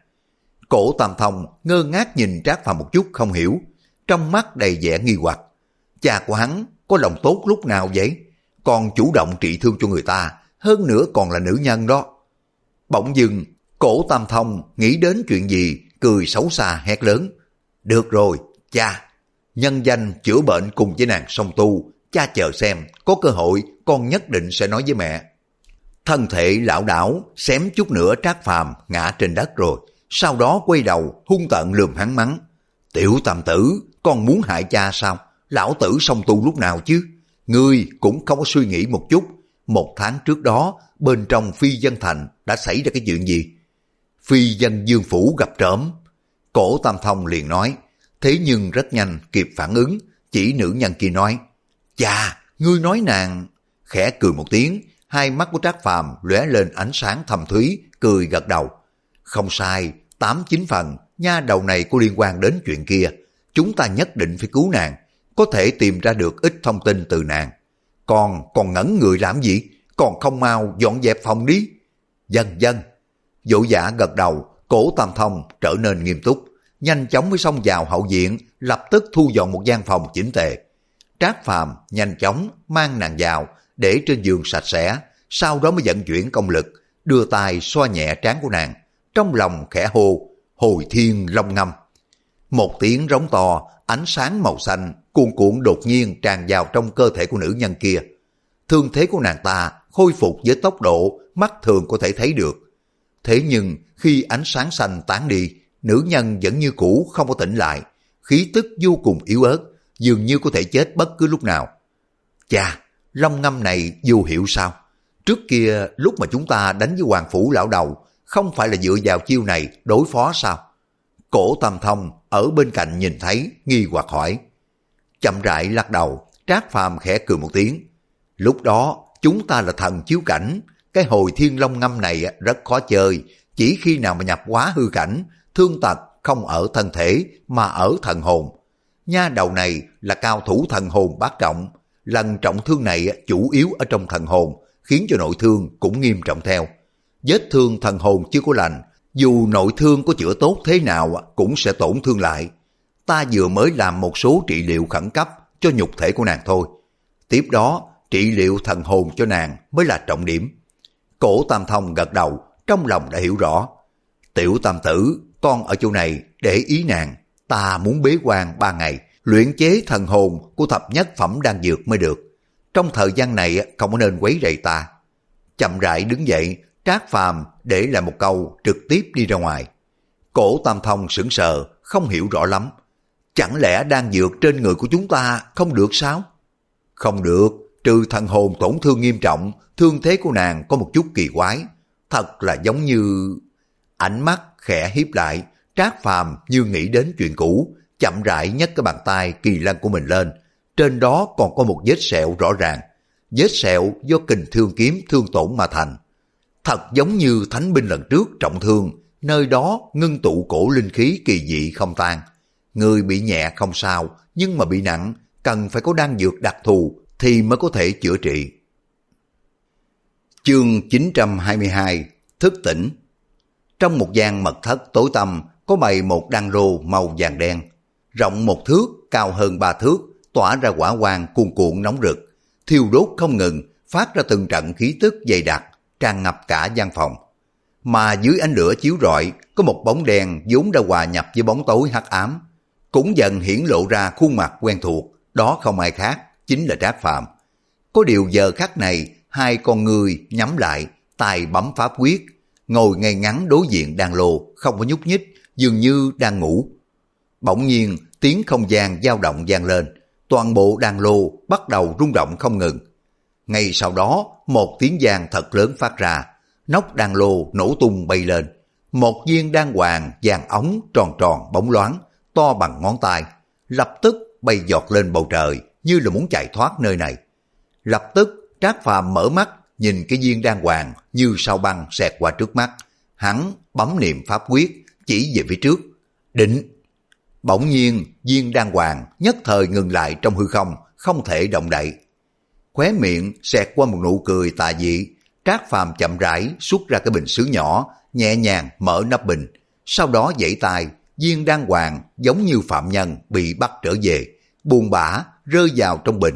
Cổ Tam Thông ngơ ngác nhìn Trác Phàm một chút không hiểu, trong mắt đầy vẻ nghi hoặc. Cha của hắn có lòng tốt lúc nào vậy? Còn chủ động trị thương cho người ta, hơn nữa còn là nữ nhân đó. Bỗng dưng, Cổ Tam Thông nghĩ đến chuyện gì, cười xấu xa hét lớn. Được rồi, cha, nhân danh chữa bệnh cùng với nàng song tu, cha chờ xem, có cơ hội con nhất định sẽ nói với mẹ. Thân thể lão đảo, xém chút nữa Trác Phàm ngã trên đất rồi, sau đó quay đầu hung tợn lườm hắn mắng. Tiểu tam tử, con muốn hại cha sao? Lão tử song tu lúc nào chứ? Ngươi cũng không có suy nghĩ một chút, một tháng trước đó bên trong Phi Dân Thành đã xảy ra cái chuyện gì? Phi Dân Dương Phủ gặp trộm. Cổ Tam Thông liền nói, thế nhưng rất nhanh kịp phản ứng, chỉ nữ nhân kia nói, chà, ngươi nói nàng... Khẽ cười một tiếng, hai mắt của Trác Phàm lóe lên ánh sáng thầm thúy, cười gật đầu. Không sai, tám chín phần, nha đầu này có liên quan đến chuyện kia. Chúng ta nhất định phải cứu nàng, có thể tìm ra được ít thông tin từ nàng. Còn, còn ngẩn người làm gì? Còn không mau dọn dẹp phòng đi. Dân dân. Dỗ giả gật đầu, Cổ Tam Thông trở nên nghiêm túc. Nhanh chóng mới xông vào hậu viện, lập tức thu dọn một gian phòng chỉnh tề. Trác Phàm nhanh chóng mang nàng vào, để trên giường sạch sẽ, sau đó mới vận chuyển công lực, đưa tay xoa nhẹ trán của nàng, trong lòng khẽ hô, hồi thiên long ngâm. Một tiếng rống to, ánh sáng màu xanh cuồn cuộn đột nhiên tràn vào trong cơ thể của nữ nhân kia. Thương thế của nàng ta khôi phục với tốc độ mắt thường có thể thấy được. Thế nhưng khi ánh sáng xanh tán đi, nữ nhân vẫn như cũ không có tỉnh lại, khí tức vô cùng yếu ớt, dường như có thể chết bất cứ lúc nào. Chà, long ngâm này vô hiệu sao? Trước kia lúc mà chúng ta đánh với Hoàng Phủ lão đầu, không phải là dựa vào chiêu này đối phó sao? Cổ Tam Thông ở bên cạnh nhìn thấy, nghi hoặc hỏi. Chậm rãi lắc đầu, Trác Phàm khẽ cười một tiếng. Lúc đó chúng ta là thần chiếu cảnh, cái hồi thiên long ngâm này rất khó chơi, chỉ khi nào mà nhập quá hư cảnh, thương tật không ở thân thể mà ở thần hồn. Nha đầu này là cao thủ thần hồn bát trọng, lần trọng thương này chủ yếu ở trong thần hồn, khiến cho nội thương cũng nghiêm trọng theo. Vết thương thần hồn chưa có lành, dù nội thương có chữa tốt thế nào cũng sẽ tổn thương lại. Ta vừa mới làm một số trị liệu khẩn cấp cho nhục thể của nàng thôi. Tiếp đó, trị liệu thần hồn cho nàng mới là trọng điểm. Cổ Tam Thông gật đầu, trong lòng đã hiểu rõ. Tiểu tam tử, con ở chỗ này để ý nàng. Ta muốn bế quan ba ngày, luyện chế thần hồn của thập nhất phẩm đan dược mới được. Trong thời gian này không có nên quấy rầy ta. Chậm rãi đứng dậy, Trác Phàm để lại một câu trực tiếp đi ra ngoài. Cổ Tam Thông sững sờ, không hiểu rõ lắm. Chẳng lẽ đan dược trên người của chúng ta không được sao? Không được, trừ thần hồn tổn thương nghiêm trọng, thương thế của nàng có một chút kỳ quái. Thật là giống như... Ánh mắt khẽ híp lại, Trác Phàm như nghĩ đến chuyện cũ, chậm rãi nhấc cái bàn tay kỳ lân của mình lên. Trên đó còn có một vết sẹo rõ ràng. Vết sẹo do kình thương kiếm thương tổn mà thành. Thật giống như thánh binh lần trước trọng thương, nơi đó ngưng tụ cổ linh khí kỳ dị không tan. Người bị nhẹ không sao, nhưng mà bị nặng, cần phải có đan dược đặc thù thì mới có thể chữa trị. Chương chín trăm hai mươi hai, thức tỉnh. Trong một gian mật thất tối tăm có bày một đan rô màu vàng đen, rộng một thước, cao hơn ba thước, tỏa ra hỏa quang cuồn cuộn nóng rực, thiêu đốt không ngừng, phát ra từng trận khí tức dày đặc, tràn ngập cả gian phòng. Mà dưới ánh lửa chiếu rọi, có một bóng đen vốn đã hòa nhập với bóng tối hắc ám, cũng dần hiển lộ ra khuôn mặt quen thuộc, đó không ai khác, chính là Trác Phàm. Có điều giờ khắc này, hai con người nhắm lại, tay bấm pháp quyết, ngồi ngay ngắn đối diện đan lô, không có nhúc nhích, dường như đang ngủ. Bỗng nhiên, tiếng không gian dao động vang lên, toàn bộ đan lô bắt đầu rung động không ngừng. Ngay sau đó, một tiếng vang thật lớn phát ra, nóc đan lô nổ tung bay lên. Một viên đan hoàng vàng óng tròn tròn bóng loáng, to bằng ngón tay, lập tức bay giọt lên bầu trời như là muốn chạy thoát nơi này. Lập tức Trác Phàm mở mắt nhìn cái viên đan hoàng như sao băng xẹt qua trước mắt. Hắn bấm niệm pháp quyết chỉ về phía trước. Định! Bỗng nhiên viên đan hoàng nhất thời ngừng lại trong hư không, không thể động đậy. Khóe miệng xẹt qua một nụ cười tà dị. Trác Phàm chậm rãi xuất ra cái bình sứ nhỏ, nhẹ nhàng mở nắp bình. Sau đó giãy tay, viên đan hoàng giống như phạm nhân bị bắt trở về, buồn bã rơi vào trong bình.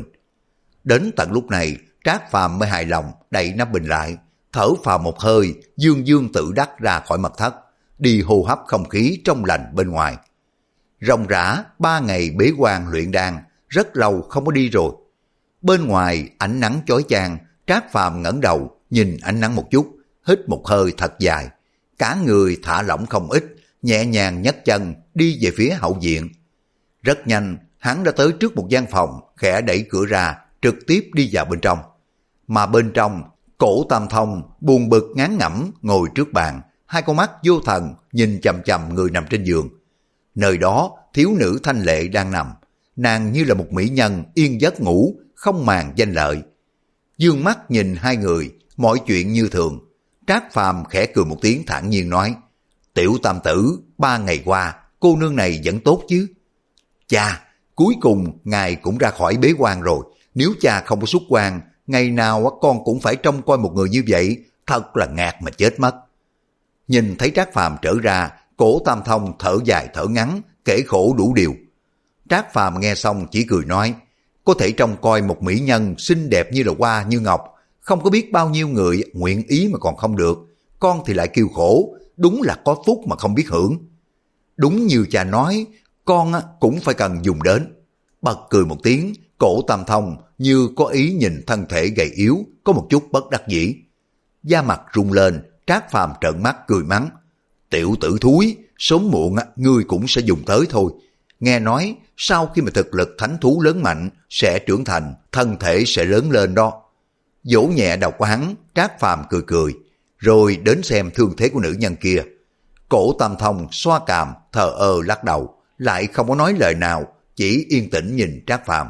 Đến tận lúc này Trác Phàm mới hài lòng đậy nắp bình lại, thở phào một hơi, dương dương tự đắc ra khỏi mật thất, đi hô hấp không khí trong lành bên ngoài. Ròng rã ba ngày bế quan luyện đan, rất lâu không có đi rồi. Bên ngoài ánh nắng chói chang, Trác Phàm ngẩng đầu nhìn ánh nắng một chút, hít một hơi thật dài, cả người thả lỏng không ít, nhẹ nhàng nhấc chân đi về phía hậu viện. Rất nhanh hắn đã tới trước một gian phòng, khẽ đẩy cửa ra, trực tiếp đi vào bên trong. Mà bên trong, Cổ Tam Thông buồn bực ngán ngẩm ngồi trước bàn, hai con mắt vô thần nhìn chằm chằm người nằm trên giường. Nơi đó thiếu nữ thanh lệ đang nằm, nàng như là một mỹ nhân yên giấc ngủ, không màng danh lợi. Dương mắt nhìn hai người, mọi chuyện như thường. Trác Phàm khẽ cười một tiếng thản nhiên nói: Tiểu Tam tử, ba ngày qua cô nương này vẫn tốt chứ? Cha, cuối cùng ngài cũng ra khỏi bế quan rồi. Nếu cha không có xuất quan, ngày nào con cũng phải trông coi một người như vậy, thật là ngạt mà chết mất. Nhìn thấy Trác Phàm trở ra, Cổ Tam Thông thở dài thở ngắn, kể khổ đủ điều. Trác Phàm nghe xong chỉ cười nói: có thể trông coi một mỹ nhân xinh đẹp như là hoa như ngọc, không có biết bao nhiêu người nguyện ý mà còn không được, con thì lại kêu khổ, đúng là có phúc mà không biết hưởng. Đúng như cha nói, con cũng phải cần dùng đến. Bật cười một tiếng, Cổ Tam Thông như có ý nhìn thân thể gầy yếu, có một chút bất đắc dĩ. Da mặt rung lên, Trác Phàm trợn mắt cười mắng: tiểu tử thúi, sớm muộn ngươi cũng sẽ dùng tới thôi. Nghe nói sau khi mà thực lực thánh thú lớn mạnh sẽ trưởng thành, thân thể sẽ lớn lên đó. Vỗ nhẹ đầu của hắn, Trác Phàm cười cười, rồi đến xem thương thế của nữ nhân kia. Cổ Tam Thông xoa cằm, thờ ơ lắc đầu, lại không có nói lời nào, chỉ yên tĩnh nhìn Trác Phàm.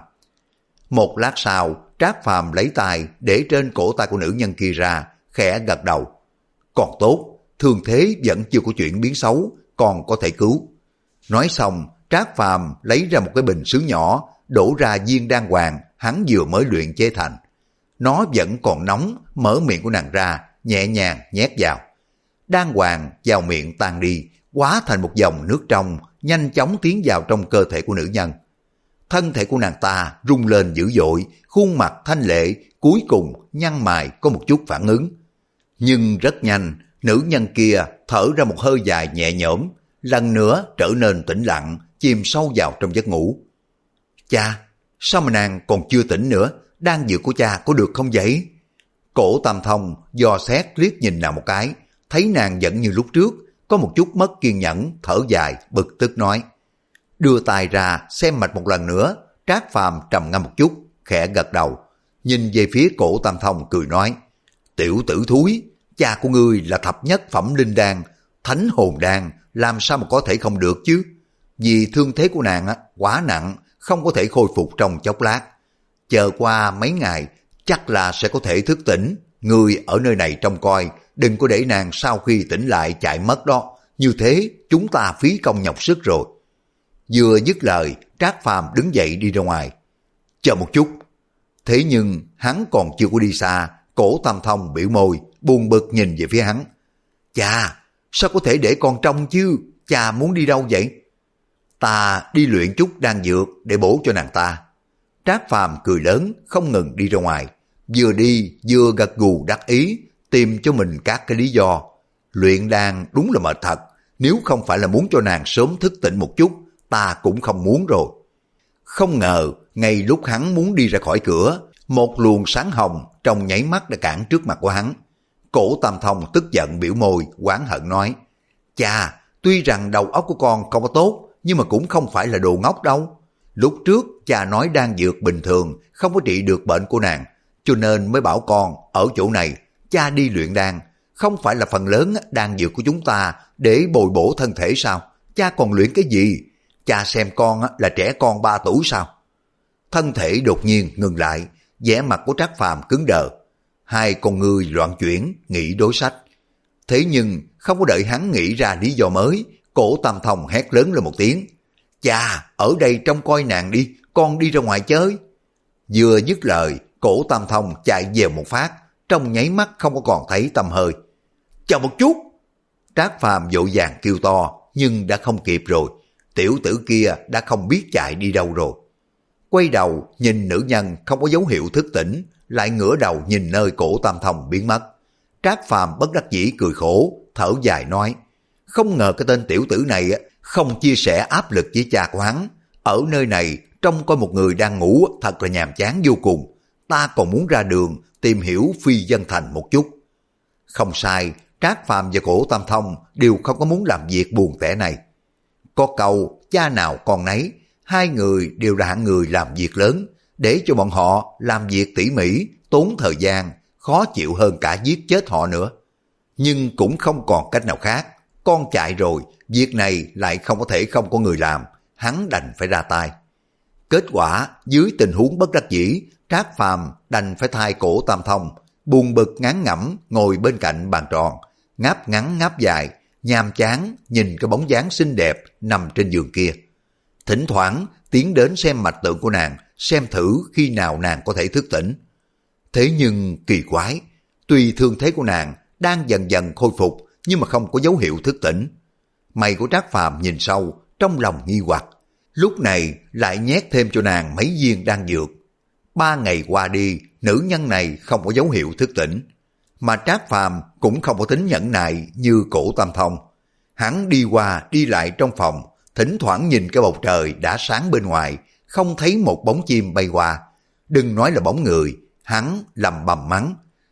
Một lát sau, Trác Phàm lấy tay để trên cổ tay của nữ nhân kia ra, khẽ gật đầu. Còn tốt, thương thế vẫn chưa có chuyển biến xấu, còn có thể cứu. Nói xong, Trác Phàm lấy ra một cái bình sứ nhỏ, đổ ra viên đan hoàng hắn vừa mới luyện chế thành. Nó vẫn còn nóng, mở miệng của nàng ra, nhẹ nhàng nhét vào. Đan hoàng vào miệng tan đi, hóa thành một dòng nước trong, nhanh chóng tiến vào trong cơ thể của nữ nhân. Thân thể của nàng ta rung lên dữ dội, khuôn mặt thanh lệ, cuối cùng nhăn mày có một chút phản ứng. Nhưng rất nhanh, nữ nhân kia thở ra một hơi dài nhẹ nhõm, lần nữa trở nên tĩnh lặng, chìm sâu vào trong giấc ngủ. Cha, sao mà nàng còn chưa tỉnh nữa, đan dược của cha có được không vậy? Cổ Tam Thông dò xét liếc nhìn nàng một cái, thấy nàng vẫn như lúc trước, có một chút mất kiên nhẫn, thở dài, bực tức nói. Đưa tay ra xem mạch một lần nữa, Trác Phàm trầm ngâm một chút, khẽ gật đầu, nhìn về phía Cổ Tam Thông cười nói: tiểu tử thúi, cha của ngươi là thập nhất phẩm linh đan, thánh hồn đan, làm sao mà có thể không được chứ? Vì thương thế của nàng quá nặng, không có thể khôi phục trong chốc lát. Chờ qua mấy ngày, chắc là sẽ có thể thức tỉnh. Ngươi ở nơi này trông coi, đừng có để nàng sau khi tỉnh lại chạy mất đó. Như thế chúng ta phí công nhọc sức rồi. Vừa dứt lời, Trác Phàm đứng dậy đi ra ngoài. Chờ một chút. Thế nhưng hắn còn chưa có đi xa, Cổ Tam Thông biểu môi, buồn bực nhìn về phía hắn. Cha, sao có thể để con trông chứ? Cha muốn đi đâu vậy? Ta đi luyện chút đan dược để bổ cho nàng ta. Trác Phàm cười lớn, không ngừng đi ra ngoài. Vừa đi vừa gật gù đắc ý, tìm cho mình các cái lý do. Luyện đan đúng là mệt thật, nếu không phải là muốn cho nàng sớm thức tỉnh một chút, ta cũng không muốn rồi. Không ngờ, ngay lúc hắn muốn đi ra khỏi cửa, một luồng sáng hồng trong nháy mắt đã cản trước mặt của hắn. Cổ Tam Thông tức giận biểu môi, oán hận nói: Cha, tuy rằng đầu óc của con không có tốt, nhưng mà cũng không phải là đồ ngốc đâu. Lúc trước cha nói đan dược bình thường không có trị được bệnh của nàng, cho nên mới bảo con ở chỗ này cha đi luyện đan. Không phải là phần lớn đan dược của chúng ta để bồi bổ thân thể sao? Cha còn luyện cái gì? cha xem con là trẻ con ba tuổi sao? Thân thể đột nhiên ngừng lại, vẻ mặt của Trác Phàm cứng đờ. Hai con ngươi loạn chuyển, nghĩ đối sách. Thế nhưng không có đợi hắn nghĩ ra lý do mới, Cổ Tam Thông hét lớn lên một tiếng. Cha, ở đây trông coi nàng đi, con đi ra ngoài chơi. Vừa dứt lời, Cổ Tam Thông chạy về một phát, trong nháy mắt không có còn thấy tăm hơi. Chờ một chút! Trác Phàm vội vàng kêu to, nhưng đã không kịp rồi. Tiểu tử kia đã không biết chạy đi đâu rồi. Quay đầu nhìn nữ nhân không có dấu hiệu thức tỉnh, lại ngửa đầu nhìn nơi Cổ Tam Thông biến mất. Trác Phàm bất đắc dĩ cười khổ, thở dài nói, không ngờ cái tên tiểu tử này không chia sẻ áp lực với cha của hắn. Ở nơi này trông coi một người đang ngủ thật là nhàm chán vô cùng. Ta còn muốn ra đường tìm hiểu phi dân thành một chút. Không sai, Trác Phàm và Cổ Tam Thông đều không có muốn làm việc buồn tẻ này. Có câu cha nào con nấy, hai người đều là hạng người làm việc lớn, để cho bọn họ làm việc tỉ mỉ, tốn thời gian, khó chịu hơn cả giết chết họ nữa. Nhưng cũng không còn cách nào khác, con chạy rồi, việc này lại không có thể không có người làm, hắn đành phải ra tay. Kết quả, dưới tình huống bất đắc dĩ, Trác Phàm đành phải thay Cổ Tam Thông, buồn bực ngán ngẩm ngồi bên cạnh bàn tròn, ngáp ngắn ngáp dài, nhàm chán nhìn cái bóng dáng xinh đẹp nằm trên giường kia. Thỉnh thoảng tiến đến xem mạch tượng của nàng, xem thử khi nào nàng có thể thức tỉnh. Thế nhưng kỳ quái, tuy thương thế của nàng đang dần dần khôi phục, nhưng mà không có dấu hiệu thức tỉnh. Mày của Trác Phàm nhìn sâu, trong lòng nghi hoặc, lúc này lại nhét thêm cho nàng mấy viên đan dược. Ba ngày qua đi, nữ nhân này không có dấu hiệu thức tỉnh, mà Trác Phàm cũng không có tính nhẫn nại như Cổ Tam Thông. Hắn đi qua đi lại trong phòng, thỉnh thoảng nhìn cái bầu trời đã sáng bên ngoài, không thấy một bóng chim bay qua. Đừng nói là bóng người, hắn lầm bầm mắng.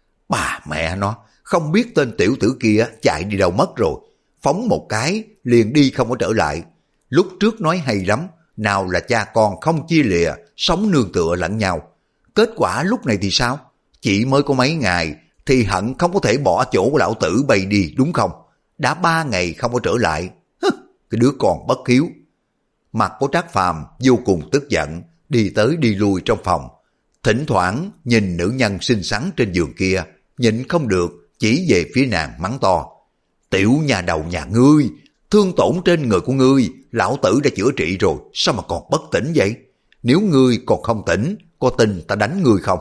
Bà mẹ nó, không biết tên tiểu tử kia chạy đi đâu mất rồi. Phóng một cái, liền đi không có trở lại. Lúc trước nói hay lắm, nào là cha con không chia lìa, sống nương tựa lẫn nhau. Kết quả lúc này thì sao? Chỉ mới có mấy ngày, thì hận không có thể bỏ chỗ của lão tử bay đi đúng không? Đã ba ngày không có trở lại. Hứ, cái đứa con bất hiếu. Mặt của Trác Phàm vô cùng tức giận, đi tới đi lui trong phòng. Thỉnh thoảng nhìn nữ nhân xinh xắn trên giường kia, nhịn không được, chỉ về phía nàng mắng to. Tiểu nhà đầu nhà ngươi, thương tổn trên người của ngươi, lão tử đã chữa trị rồi, sao mà còn bất tỉnh vậy? Nếu ngươi còn không tỉnh, có tin ta đánh ngươi không?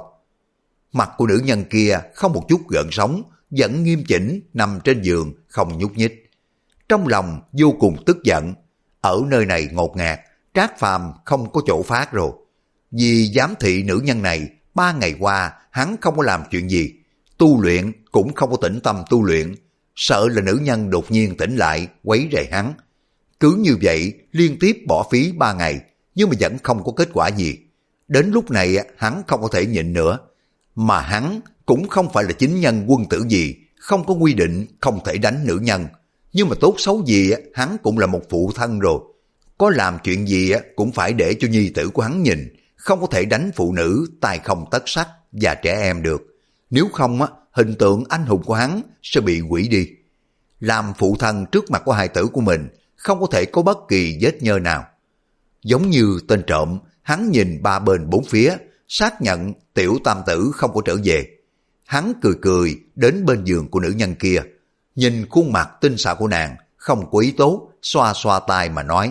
Mặt của nữ nhân kia không một chút gợn sóng, vẫn nghiêm chỉnh nằm trên giường không nhúc nhích. Trong lòng vô cùng tức giận, ở nơi này ngột ngạt, Trác Phàm không có chỗ phát rồi. Vì giám thị nữ nhân này, ba ngày qua hắn không có làm chuyện gì, tu luyện cũng không có tĩnh tâm tu luyện, sợ là nữ nhân đột nhiên tỉnh lại quấy rầy hắn. Cứ như vậy liên tiếp bỏ phí ba ngày, nhưng mà vẫn không có kết quả gì. Đến lúc này hắn không có thể nhịn nữa, mà hắn cũng không phải là chính nhân quân tử gì, không có quy định không thể đánh nữ nhân. Nhưng mà tốt xấu gì hắn cũng là một phụ thân rồi, có làm chuyện gì cũng phải để cho nhi tử của hắn nhìn, không có thể đánh phụ nữ tài không tất sắc và trẻ em được. Nếu không hình tượng anh hùng của hắn sẽ bị hủy đi. Làm phụ thân trước mặt của hài tử của mình, không có thể có bất kỳ vết nhơ nào. Giống như tên trộm, hắn nhìn ba bên bốn phía, xác nhận tiểu tam tử không có trở về. Hắn cười cười đến bên giường của nữ nhân kia, nhìn khuôn mặt tinh xảo của nàng, không có ý tốt, xoa xoa tai mà nói.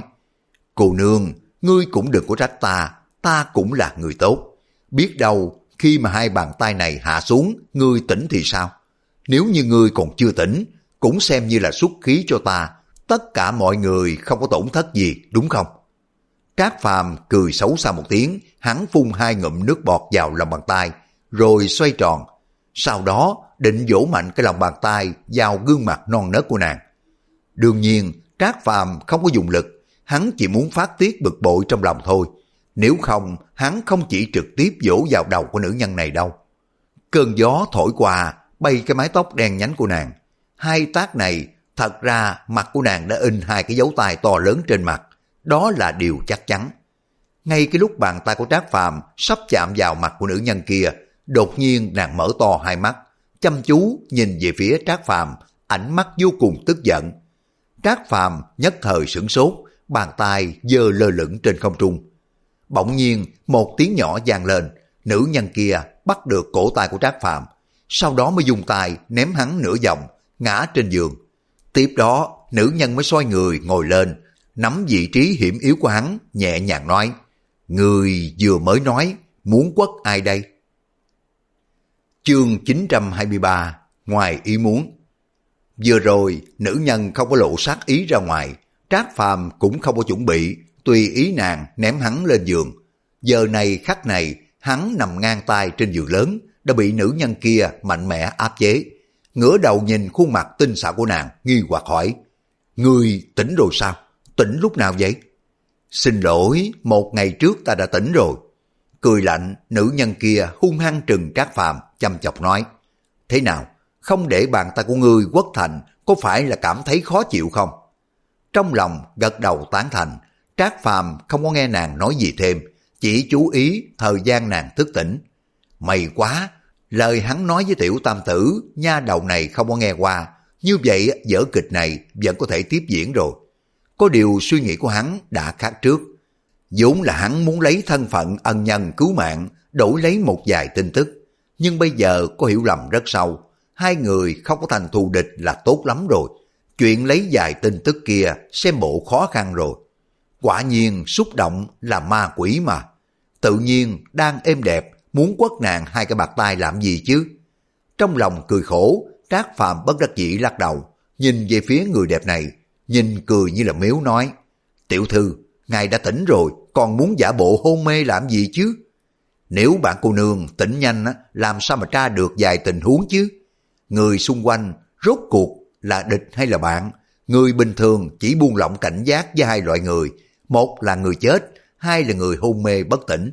Cô nương, ngươi cũng đừng có trách ta, ta cũng là người tốt. Biết đâu khi mà hai bàn tay này hạ xuống, ngươi tỉnh thì sao? Nếu như ngươi còn chưa tỉnh, cũng xem như là xuất khí cho ta, tất cả mọi người không có tổn thất gì, đúng không? Trác Phàm cười xấu xa một tiếng, hắn phun hai ngụm nước bọt vào lòng bàn tay, rồi xoay tròn. Sau đó định vỗ mạnh cái lòng bàn tay vào gương mặt non nớt của nàng. Đương nhiên, Trác Phàm không có dùng lực, hắn chỉ muốn phát tiết bực bội trong lòng thôi. Nếu không, hắn không chỉ trực tiếp vỗ vào đầu của nữ nhân này đâu. Cơn gió thổi qua, bay cái mái tóc đen nhánh của nàng. Hai tác này, thật ra mặt của nàng đã in hai cái dấu tay to lớn trên mặt. Đó là điều chắc chắn. Ngay cái lúc bàn tay của Trác Phàm sắp chạm vào mặt của nữ nhân kia, đột nhiên nàng mở to hai mắt, chăm chú nhìn về phía Trác Phàm, ánh mắt vô cùng tức giận. Trác Phàm nhất thời sửng sốt, bàn tay giơ lơ lửng trên không trung. Bỗng nhiên một tiếng nhỏ vang lên, nữ nhân kia bắt được cổ tay của Trác Phàm, sau đó mới dùng tay ném hắn nửa vòng, ngã trên giường. Tiếp đó nữ nhân mới xoay người ngồi lên, nắm vị trí hiểm yếu của hắn, nhẹ nhàng nói: người vừa mới nói muốn quất ai đây? Chương chín trăm hai mươi ba, ngoài ý muốn. Vừa rồi nữ nhân không có lộ sát ý ra ngoài, Trác Phàm cũng không có chuẩn bị, tùy ý nàng ném hắn lên giường. Giờ này khắc này, hắn nằm ngang tay trên giường lớn, đã bị nữ nhân kia mạnh mẽ áp chế. Ngửa đầu nhìn khuôn mặt tinh xảo của nàng, nghi hoặc hỏi: người tỉnh rồi sao? Tỉnh lúc nào vậy? Xin lỗi, một ngày trước ta đã tỉnh rồi. Cười lạnh, nữ nhân kia hung hăng trừng Trác Phàm, chăm chọc nói: thế nào, không để bàn tay của ngươi quất thành, có phải là cảm thấy khó chịu không? Trong lòng gật đầu tán thành, Trác Phàm không có nghe nàng nói gì thêm, chỉ chú ý thời gian nàng thức tỉnh. May quá, lời hắn nói với tiểu tam tử, nha đầu này không có nghe qua, như vậy vở kịch này vẫn có thể tiếp diễn rồi. Có điều suy nghĩ của hắn đã khác trước. Vốn là hắn muốn lấy thân phận ân nhân cứu mạng, đổi lấy một vài tin tức. Nhưng bây giờ có hiểu lầm rất sâu, hai người không có thành thù địch là tốt lắm rồi. Chuyện lấy vài tin tức kia xem bộ khó khăn rồi. Quả nhiên xúc động là ma quỷ mà. Tự nhiên đang êm đẹp, muốn quất nàng hai cái bạt tay làm gì chứ? Trong lòng cười khổ, Trác Phàm bất đắc dĩ lắc đầu, nhìn về phía người đẹp này, nhìn cười như là miếu nói: tiểu thư, ngài đã tỉnh rồi, còn muốn giả bộ hôn mê làm gì chứ? Nếu bạn cô nương tỉnh nhanh, làm sao mà tra được vài tình huống chứ? Người xung quanh rốt cuộc là địch hay là bạn? Người bình thường chỉ buông lỏng cảnh giác với hai loại người, một là người chết, hai là người hôn mê bất tỉnh.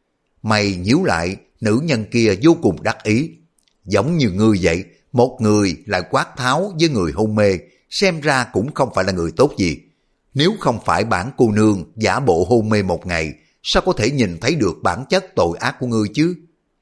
Mày nhíu lại, nữ nhân kia vô cùng đắc ý. Giống như ngươi vậy, một người lại quát tháo với người hôn mê, xem ra cũng không phải là người tốt gì. Nếu không phải bản cô nương giả bộ hôn mê một ngày, sao có thể nhìn thấy được bản chất tội ác của ngươi chứ?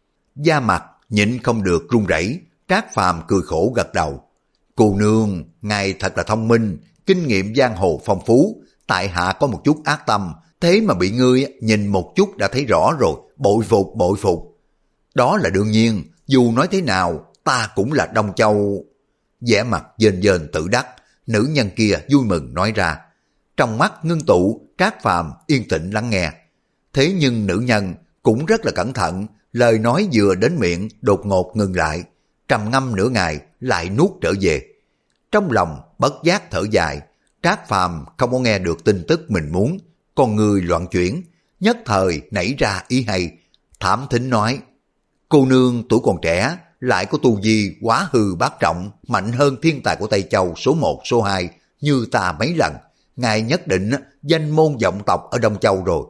Da mặt nhịn không được run rẩy, Trác Phàm cười khổ gật đầu. Cô nương, ngài thật là thông minh, kinh nghiệm giang hồ phong phú, tại hạ có một chút ác tâm, thế mà bị ngươi nhìn một chút đã thấy rõ rồi, bội phục bội phục. Đó là đương nhiên, dù nói thế nào, ta cũng là Đông Châu. Vẻ mặt dên dên tự đắc, nữ nhân kia vui mừng nói ra. Trong mắt ngưng tụ, Trác Phàm yên tĩnh lắng nghe. Thế nhưng nữ nhân cũng rất là cẩn thận, lời nói vừa đến miệng đột ngột ngừng lại, trầm ngâm nửa ngày lại nuốt trở về. Trong lòng bất giác thở dài, Trác Phàm không có nghe được tin tức mình muốn, con người loạn chuyển, nhất thời nảy ra ý hay, thảm thính nói: cô nương tuổi còn trẻ, lại có tu vi quá hư bát trọng, mạnh hơn thiên tài của Tây Châu số một số hai như ta mấy lần, ngài nhất định danh môn vọng tộc ở Đông Châu rồi.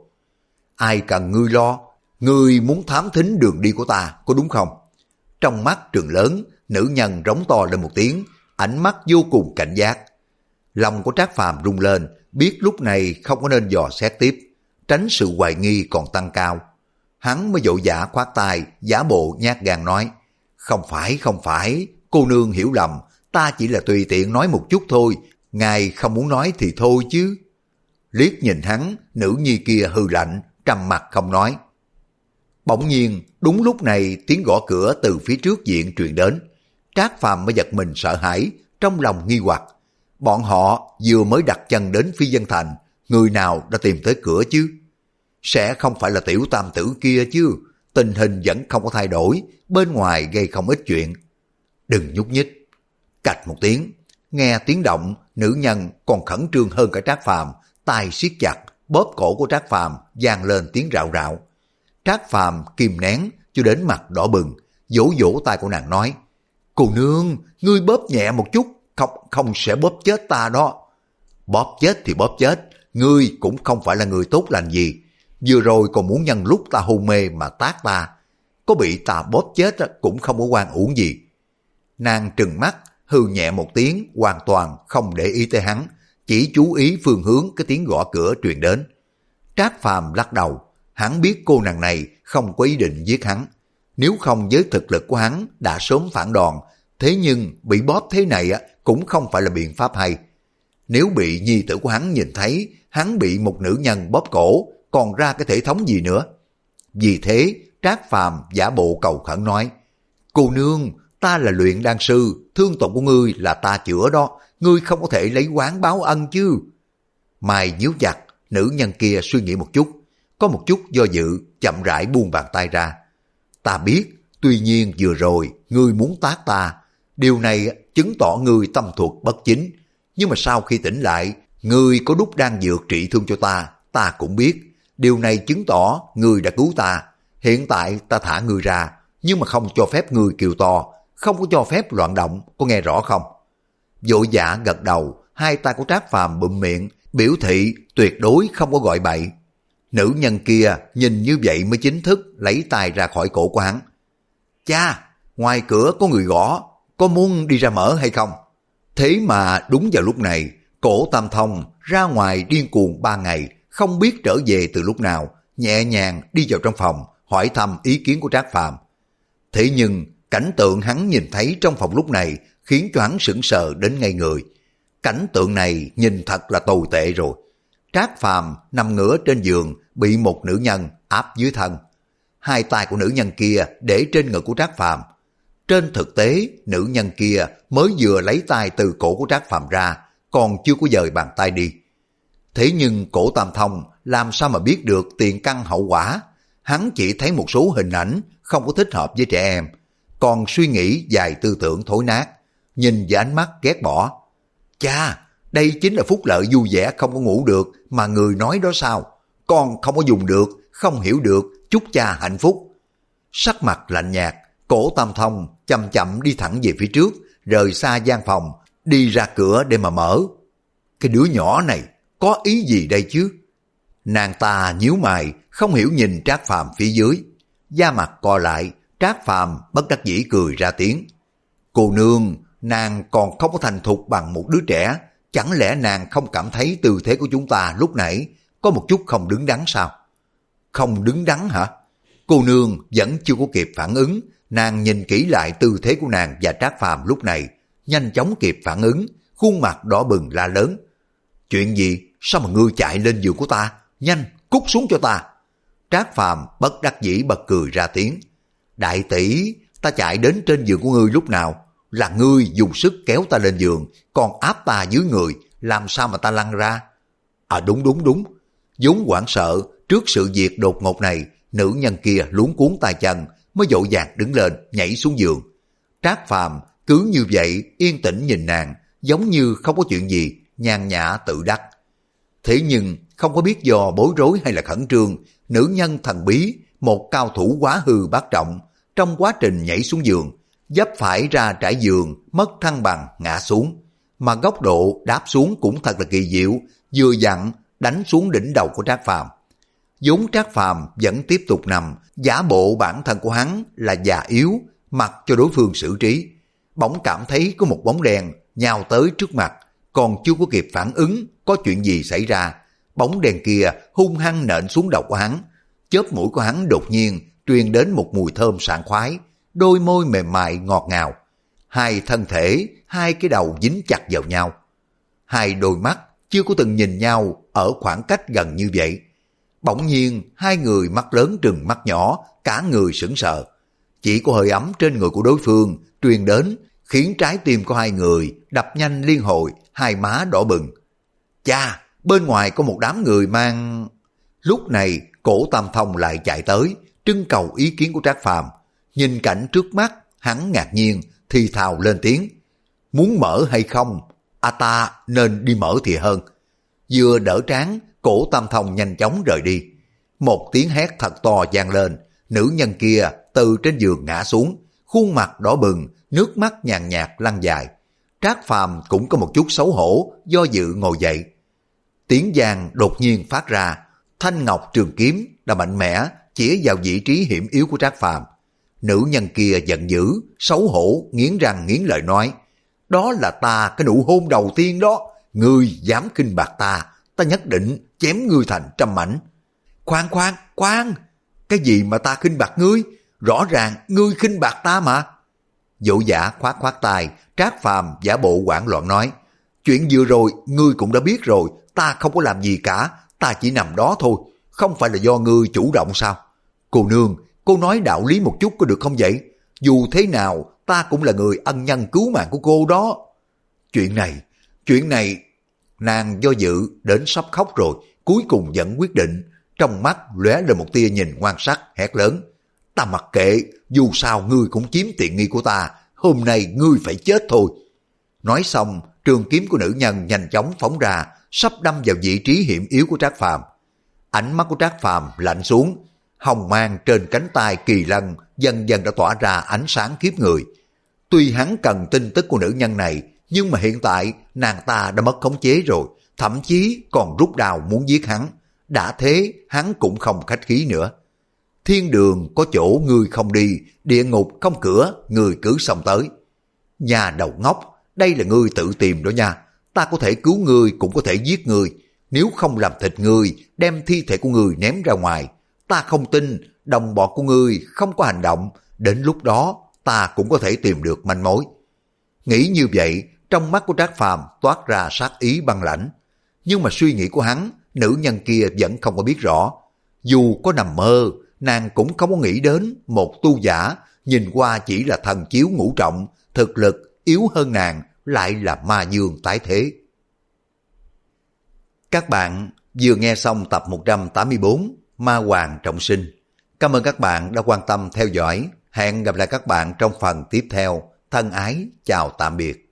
Ai cần ngươi lo, ngươi muốn thám thính đường đi của ta, có đúng không? Trong mắt trường lớn, nữ nhân rống to lên một tiếng, ánh mắt vô cùng cảnh giác. Lòng của Trác Phàm rung lên, biết lúc này không có nên dò xét tiếp, tránh sự hoài nghi còn tăng cao. Hắn mới vội vã khoát tay, giả bộ nhát gan nói: không phải, không phải, cô nương hiểu lầm, ta chỉ là tùy tiện nói một chút thôi, ngài không muốn nói thì thôi chứ. Liếc nhìn hắn, nữ nhi kia hừ lạnh, trầm mặt không nói. Bỗng nhiên, đúng lúc này tiếng gõ cửa từ phía trước viện truyền đến. Trác Phàm mới giật mình sợ hãi, trong lòng nghi hoặc. Bọn họ vừa mới đặt chân đến Phi Vân Thành, người nào đã tìm tới cửa chứ? Sẽ không phải là tiểu tam tử kia chứ? Tình hình vẫn không có thay đổi, bên ngoài gây không ít chuyện. Đừng nhúc nhích. Cạch một tiếng, nghe tiếng động, nữ nhân còn khẩn trương hơn cả Trác Phàm, tay siết chặt, bóp cổ của Trác Phàm vang lên tiếng rạo rạo. Trác Phàm kìm nén cho đến mặt đỏ bừng, vỗ vỗ tay của nàng nói: cô nương, ngươi bóp nhẹ một chút, không không sẽ bóp chết ta đó. Bóp chết thì bóp chết, ngươi cũng không phải là người tốt lành gì. Vừa rồi còn muốn nhân lúc ta hôn mê mà tát ta, có bị ta bóp chết cũng không có oan uổng gì. Nàng trừng mắt, hừ nhẹ một tiếng, hoàn toàn không để ý tới hắn, chỉ chú ý phương hướng cái tiếng gõ cửa truyền đến. Trác Phàm lắc đầu, hắn biết cô nàng này không có ý định giết hắn. Nếu không với thực lực của hắn đã sớm phản đòn, thế nhưng bị bóp thế này cũng không phải là biện pháp hay. Nếu bị nhi tử của hắn nhìn thấy, hắn bị một nữ nhân bóp cổ, còn ra cái thể thống gì nữa. Vì thế, Trác Phàm giả bộ cầu khẩn nói, cô nương, ta là luyện đan sư, thương tổn của ngươi là ta chữa đó, ngươi không có thể lấy oán báo ân chứ. Mày nhíu chặt, nữ nhân kia suy nghĩ một chút, có một chút do dự, chậm rãi buông bàn tay ra. Ta biết, tuy nhiên vừa rồi, ngươi muốn tát ta, điều này chứng tỏ ngươi tâm thuật bất chính, nhưng mà sau khi tỉnh lại, ngươi có đúc đan dược trị thương cho ta, ta cũng biết. Điều này chứng tỏ ngươi đã cứu ta. Hiện tại ta thả ngươi ra, nhưng mà không cho phép ngươi kêu to, không có cho phép loạn động, có nghe rõ không? Vội vã gật đầu, hai tay của Trác Phàm bụm miệng, biểu thị tuyệt đối không có gọi bậy. Nữ nhân kia nhìn như vậy mới chính thức lấy tay ra khỏi cổ của hắn. Cha, ngoài cửa có người gõ, có muốn đi ra mở hay không? Thế mà đúng vào lúc này, Cổ Tam Thông ra ngoài điên cuồng ba ngày, không biết trở về từ lúc nào, nhẹ nhàng đi vào trong phòng, hỏi thăm ý kiến của Trác Phàm. Thế nhưng, cảnh tượng hắn nhìn thấy trong phòng lúc này khiến cho hắn sững sờ đến ngây người. Cảnh tượng này nhìn thật là tồi tệ rồi. Trác Phàm nằm ngửa trên giường, bị một nữ nhân áp dưới thân. Hai tay của nữ nhân kia để trên ngực của Trác Phàm. Trên thực tế, nữ nhân kia mới vừa lấy tay từ cổ của Trác Phàm ra, còn chưa có dời bàn tay đi. Thế nhưng Cổ Tam Thông làm sao mà biết được tiền căn hậu quả? Hắn chỉ thấy một số hình ảnh không có thích hợp với trẻ em, còn suy nghĩ vài tư tưởng thối nát, nhìn với ánh mắt ghét bỏ. Cha, đây chính là phúc lợi vui vẻ không có ngủ được mà người nói đó sao? Con không có dùng được, không hiểu được, chúc cha hạnh phúc. Sắc mặt lạnh nhạt, Cổ Tam Thông chậm chậm đi thẳng về phía trước, rời xa gian phòng, đi ra cửa để mà mở. Cái đứa nhỏ này có ý gì đây chứ? Nàng ta nhíu mày, không hiểu nhìn Trác Phàm phía dưới. Da mặt co lại, Trác Phàm bất đắc dĩ cười ra tiếng. Cô nương, nàng còn không có thành thục bằng một đứa trẻ, chẳng lẽ nàng không cảm thấy tư thế của chúng ta lúc nãy có một chút không đứng đắn sao? Không đứng đắn hả? Cô nương vẫn chưa có kịp phản ứng, nàng nhìn kỹ lại tư thế của nàng và Trác Phàm lúc này, nhanh chóng kịp phản ứng, khuôn mặt đỏ bừng la lớn. Chuyện gì? Sao mà ngươi chạy lên giường của ta? Nhanh, cút xuống cho ta. Trác Phàm bất đắc dĩ bật cười ra tiếng. Đại tỷ, ta chạy đến trên giường của ngươi lúc nào? Là ngươi dùng sức kéo ta lên giường, còn áp ta dưới người, làm sao mà ta lăn ra? À đúng đúng đúng. Vốn hoảng sợ trước sự việc đột ngột này, nữ nhân kia luống cuốn tay chân, mới vội vàng đứng lên, nhảy xuống giường. Trác Phàm cứ như vậy yên tĩnh nhìn nàng, giống như không có chuyện gì, nhàn nhã tự đắc. Thế nhưng không có biết do bối rối hay là khẩn trương, nữ nhân thần bí, một cao thủ quá hư bát trọng, trong quá trình nhảy xuống giường, dấp phải ra trải giường, mất thăng bằng, ngã xuống. Mà góc độ đáp xuống cũng thật là kỳ diệu, vừa dặn đánh xuống đỉnh đầu của Trác Phàm. vốn Trác Phàm vẫn tiếp tục nằm, giả bộ bản thân của hắn là già yếu, mặc cho đối phương xử trí. Bỗng cảm thấy có một bóng đèn nhào tới trước mặt, còn chưa có kịp phản ứng có chuyện gì xảy ra, bóng đèn kia hung hăng nện xuống đầu của hắn. Chóp mũi của hắn đột nhiên truyền đến một mùi thơm sảng khoái, đôi môi mềm mại ngọt ngào. Hai thân thể, hai cái đầu dính chặt vào nhau. Hai đôi mắt chưa có từng nhìn nhau ở khoảng cách gần như vậy. Bỗng nhiên hai người mắt lớn trừng mắt nhỏ, cả người sững sờ. Chỉ có hơi ấm trên người của đối phương truyền đến, khiến trái tim của hai người đập nhanh liên hồi, hai má đỏ bừng. Cha, bên ngoài có một đám người mang... Lúc này Cổ Tam Thông lại chạy tới, trưng cầu ý kiến của Trác Phàm. Nhìn cảnh trước mắt, hắn ngạc nhiên, thì thào lên tiếng. Muốn mở hay không? À ta nên đi mở thì hơn. Vừa đỡ trán, Cổ Tam Thông nhanh chóng rời đi. Một tiếng hét thật to vang lên, nữ nhân kia từ trên giường ngã xuống, khuôn mặt đỏ bừng, nước mắt nhàn nhạt lăn dài. Trác Phàm cũng có một chút xấu hổ, do dự ngồi dậy. Tiếng vang đột nhiên phát ra, thanh ngọc trường kiếm đã mạnh mẽ chĩa vào vị trí hiểm yếu của Trác Phàm. Nữ nhân kia giận dữ, xấu hổ, nghiến răng nghiến lợi nói, đó là ta cái nụ hôn đầu tiên đó, ngươi dám khinh bạc ta, ta nhất định chém ngươi thành trăm mảnh. Khoan khoan, khoan, cái gì mà ta khinh bạc ngươi, rõ ràng ngươi khinh bạc ta mà. Dỗ dã khoát khoát tay, Trác Phàm giả bộ hoảng loạn nói, chuyện vừa rồi ngươi cũng đã biết rồi, ta không có làm gì cả, ta chỉ nằm đó thôi, không phải là do ngươi chủ động sao? Cô nương, cô nói đạo lý một chút có được không vậy? Dù thế nào, ta cũng là người ân nhân cứu mạng của cô đó. Chuyện này, chuyện này, nàng do dự đến sắp khóc rồi, cuối cùng vẫn quyết định, trong mắt lóe lên một tia nhìn ngoan sắc, hét lớn. Ta mặc kệ, dù sao ngươi cũng chiếm tiện nghi của ta, hôm nay ngươi phải chết thôi. Nói xong, trường kiếm của nữ nhân nhanh chóng phóng ra, sắp đâm vào vị trí hiểm yếu của Trác Phàm. Ánh mắt của Trác Phàm lạnh xuống, hồng mang trên cánh tay kỳ lân dần dần đã tỏa ra ánh sáng khiếp người. Tuy hắn cần tin tức của nữ nhân này, nhưng mà hiện tại nàng ta đã mất khống chế rồi, thậm chí còn rút đao muốn giết hắn. Đã thế, hắn cũng không khách khí nữa. Thiên đường có chỗ ngươi không đi, địa ngục không cửa, ngươi cứ xông tới. Nhà đầu ngốc, đây là ngươi tự tìm đó nha. Ta có thể cứu ngươi cũng có thể giết ngươi. Nếu không làm thịt ngươi, đem thi thể của ngươi ném ra ngoài. Ta không tin đồng bọn của ngươi không có hành động. Đến lúc đó ta cũng có thể tìm được manh mối. Nghĩ như vậy, trong mắt của Trác Phàm toát ra sát ý băng lãnh. Nhưng mà suy nghĩ của hắn, nữ nhân kia vẫn không có biết rõ. Dù có nằm mơ, nàng cũng không có nghĩ đến một tu giả, nhìn qua chỉ là thần chiếu ngũ trọng, thực lực yếu hơn nàng, lại là ma dương tái thế. Các bạn vừa nghe xong tập một trăm tám mươi bốn Ma Hoàng Trọng Sinh. Cảm ơn các bạn đã quan tâm theo dõi. Hẹn gặp lại các bạn trong phần tiếp theo. Thân ái, chào tạm biệt.